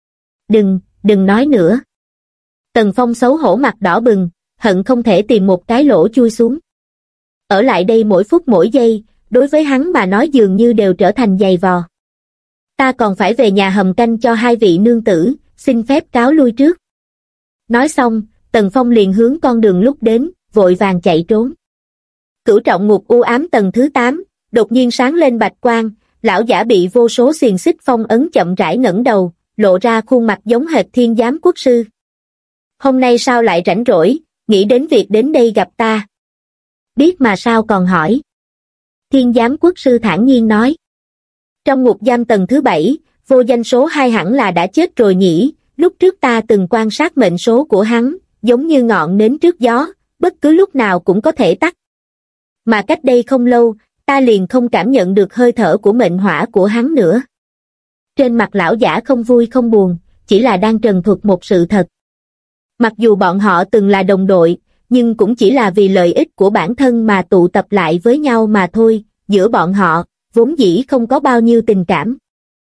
Đừng nói nữa. Tần Phong xấu hổ mặt đỏ bừng, hận không thể tìm một cái lỗ chui xuống. Ở lại đây mỗi phút mỗi giây, đối với hắn mà nói dường như đều trở thành giày vò. Ta còn phải về nhà hầm canh cho hai vị nương tử, xin phép cáo lui trước. Nói xong, Tần Phong liền hướng con đường lúc đến, vội vàng chạy trốn. Cửu trọng ngục u ám tầng thứ 8, đột nhiên sáng lên bạch quang, lão giả bị vô số xiềng xích phong ấn chậm rãi ngẩng đầu, lộ ra khuôn mặt giống hệt Thiên Giám Quốc Sư. Hôm nay sao lại rảnh rỗi, nghĩ đến việc đến đây gặp ta? Biết mà sao còn hỏi? Thiên Giám Quốc Sư thản nhiên nói. Trong ngục giam tầng thứ 7, vô danh số 2 hẳn là đã chết rồi nhỉ, lúc trước ta từng quan sát mệnh số của hắn, giống như ngọn nến trước gió, bất cứ lúc nào cũng có thể tắt. Mà cách đây không lâu, ta liền không cảm nhận được hơi thở của mệnh hỏa của hắn nữa. Trên mặt lão giả không vui không buồn, chỉ là đang trần thuật một sự thật. Mặc dù bọn họ từng là đồng đội, nhưng cũng chỉ là vì lợi ích của bản thân mà tụ tập lại với nhau mà thôi, giữa bọn họ, vốn dĩ không có bao nhiêu tình cảm.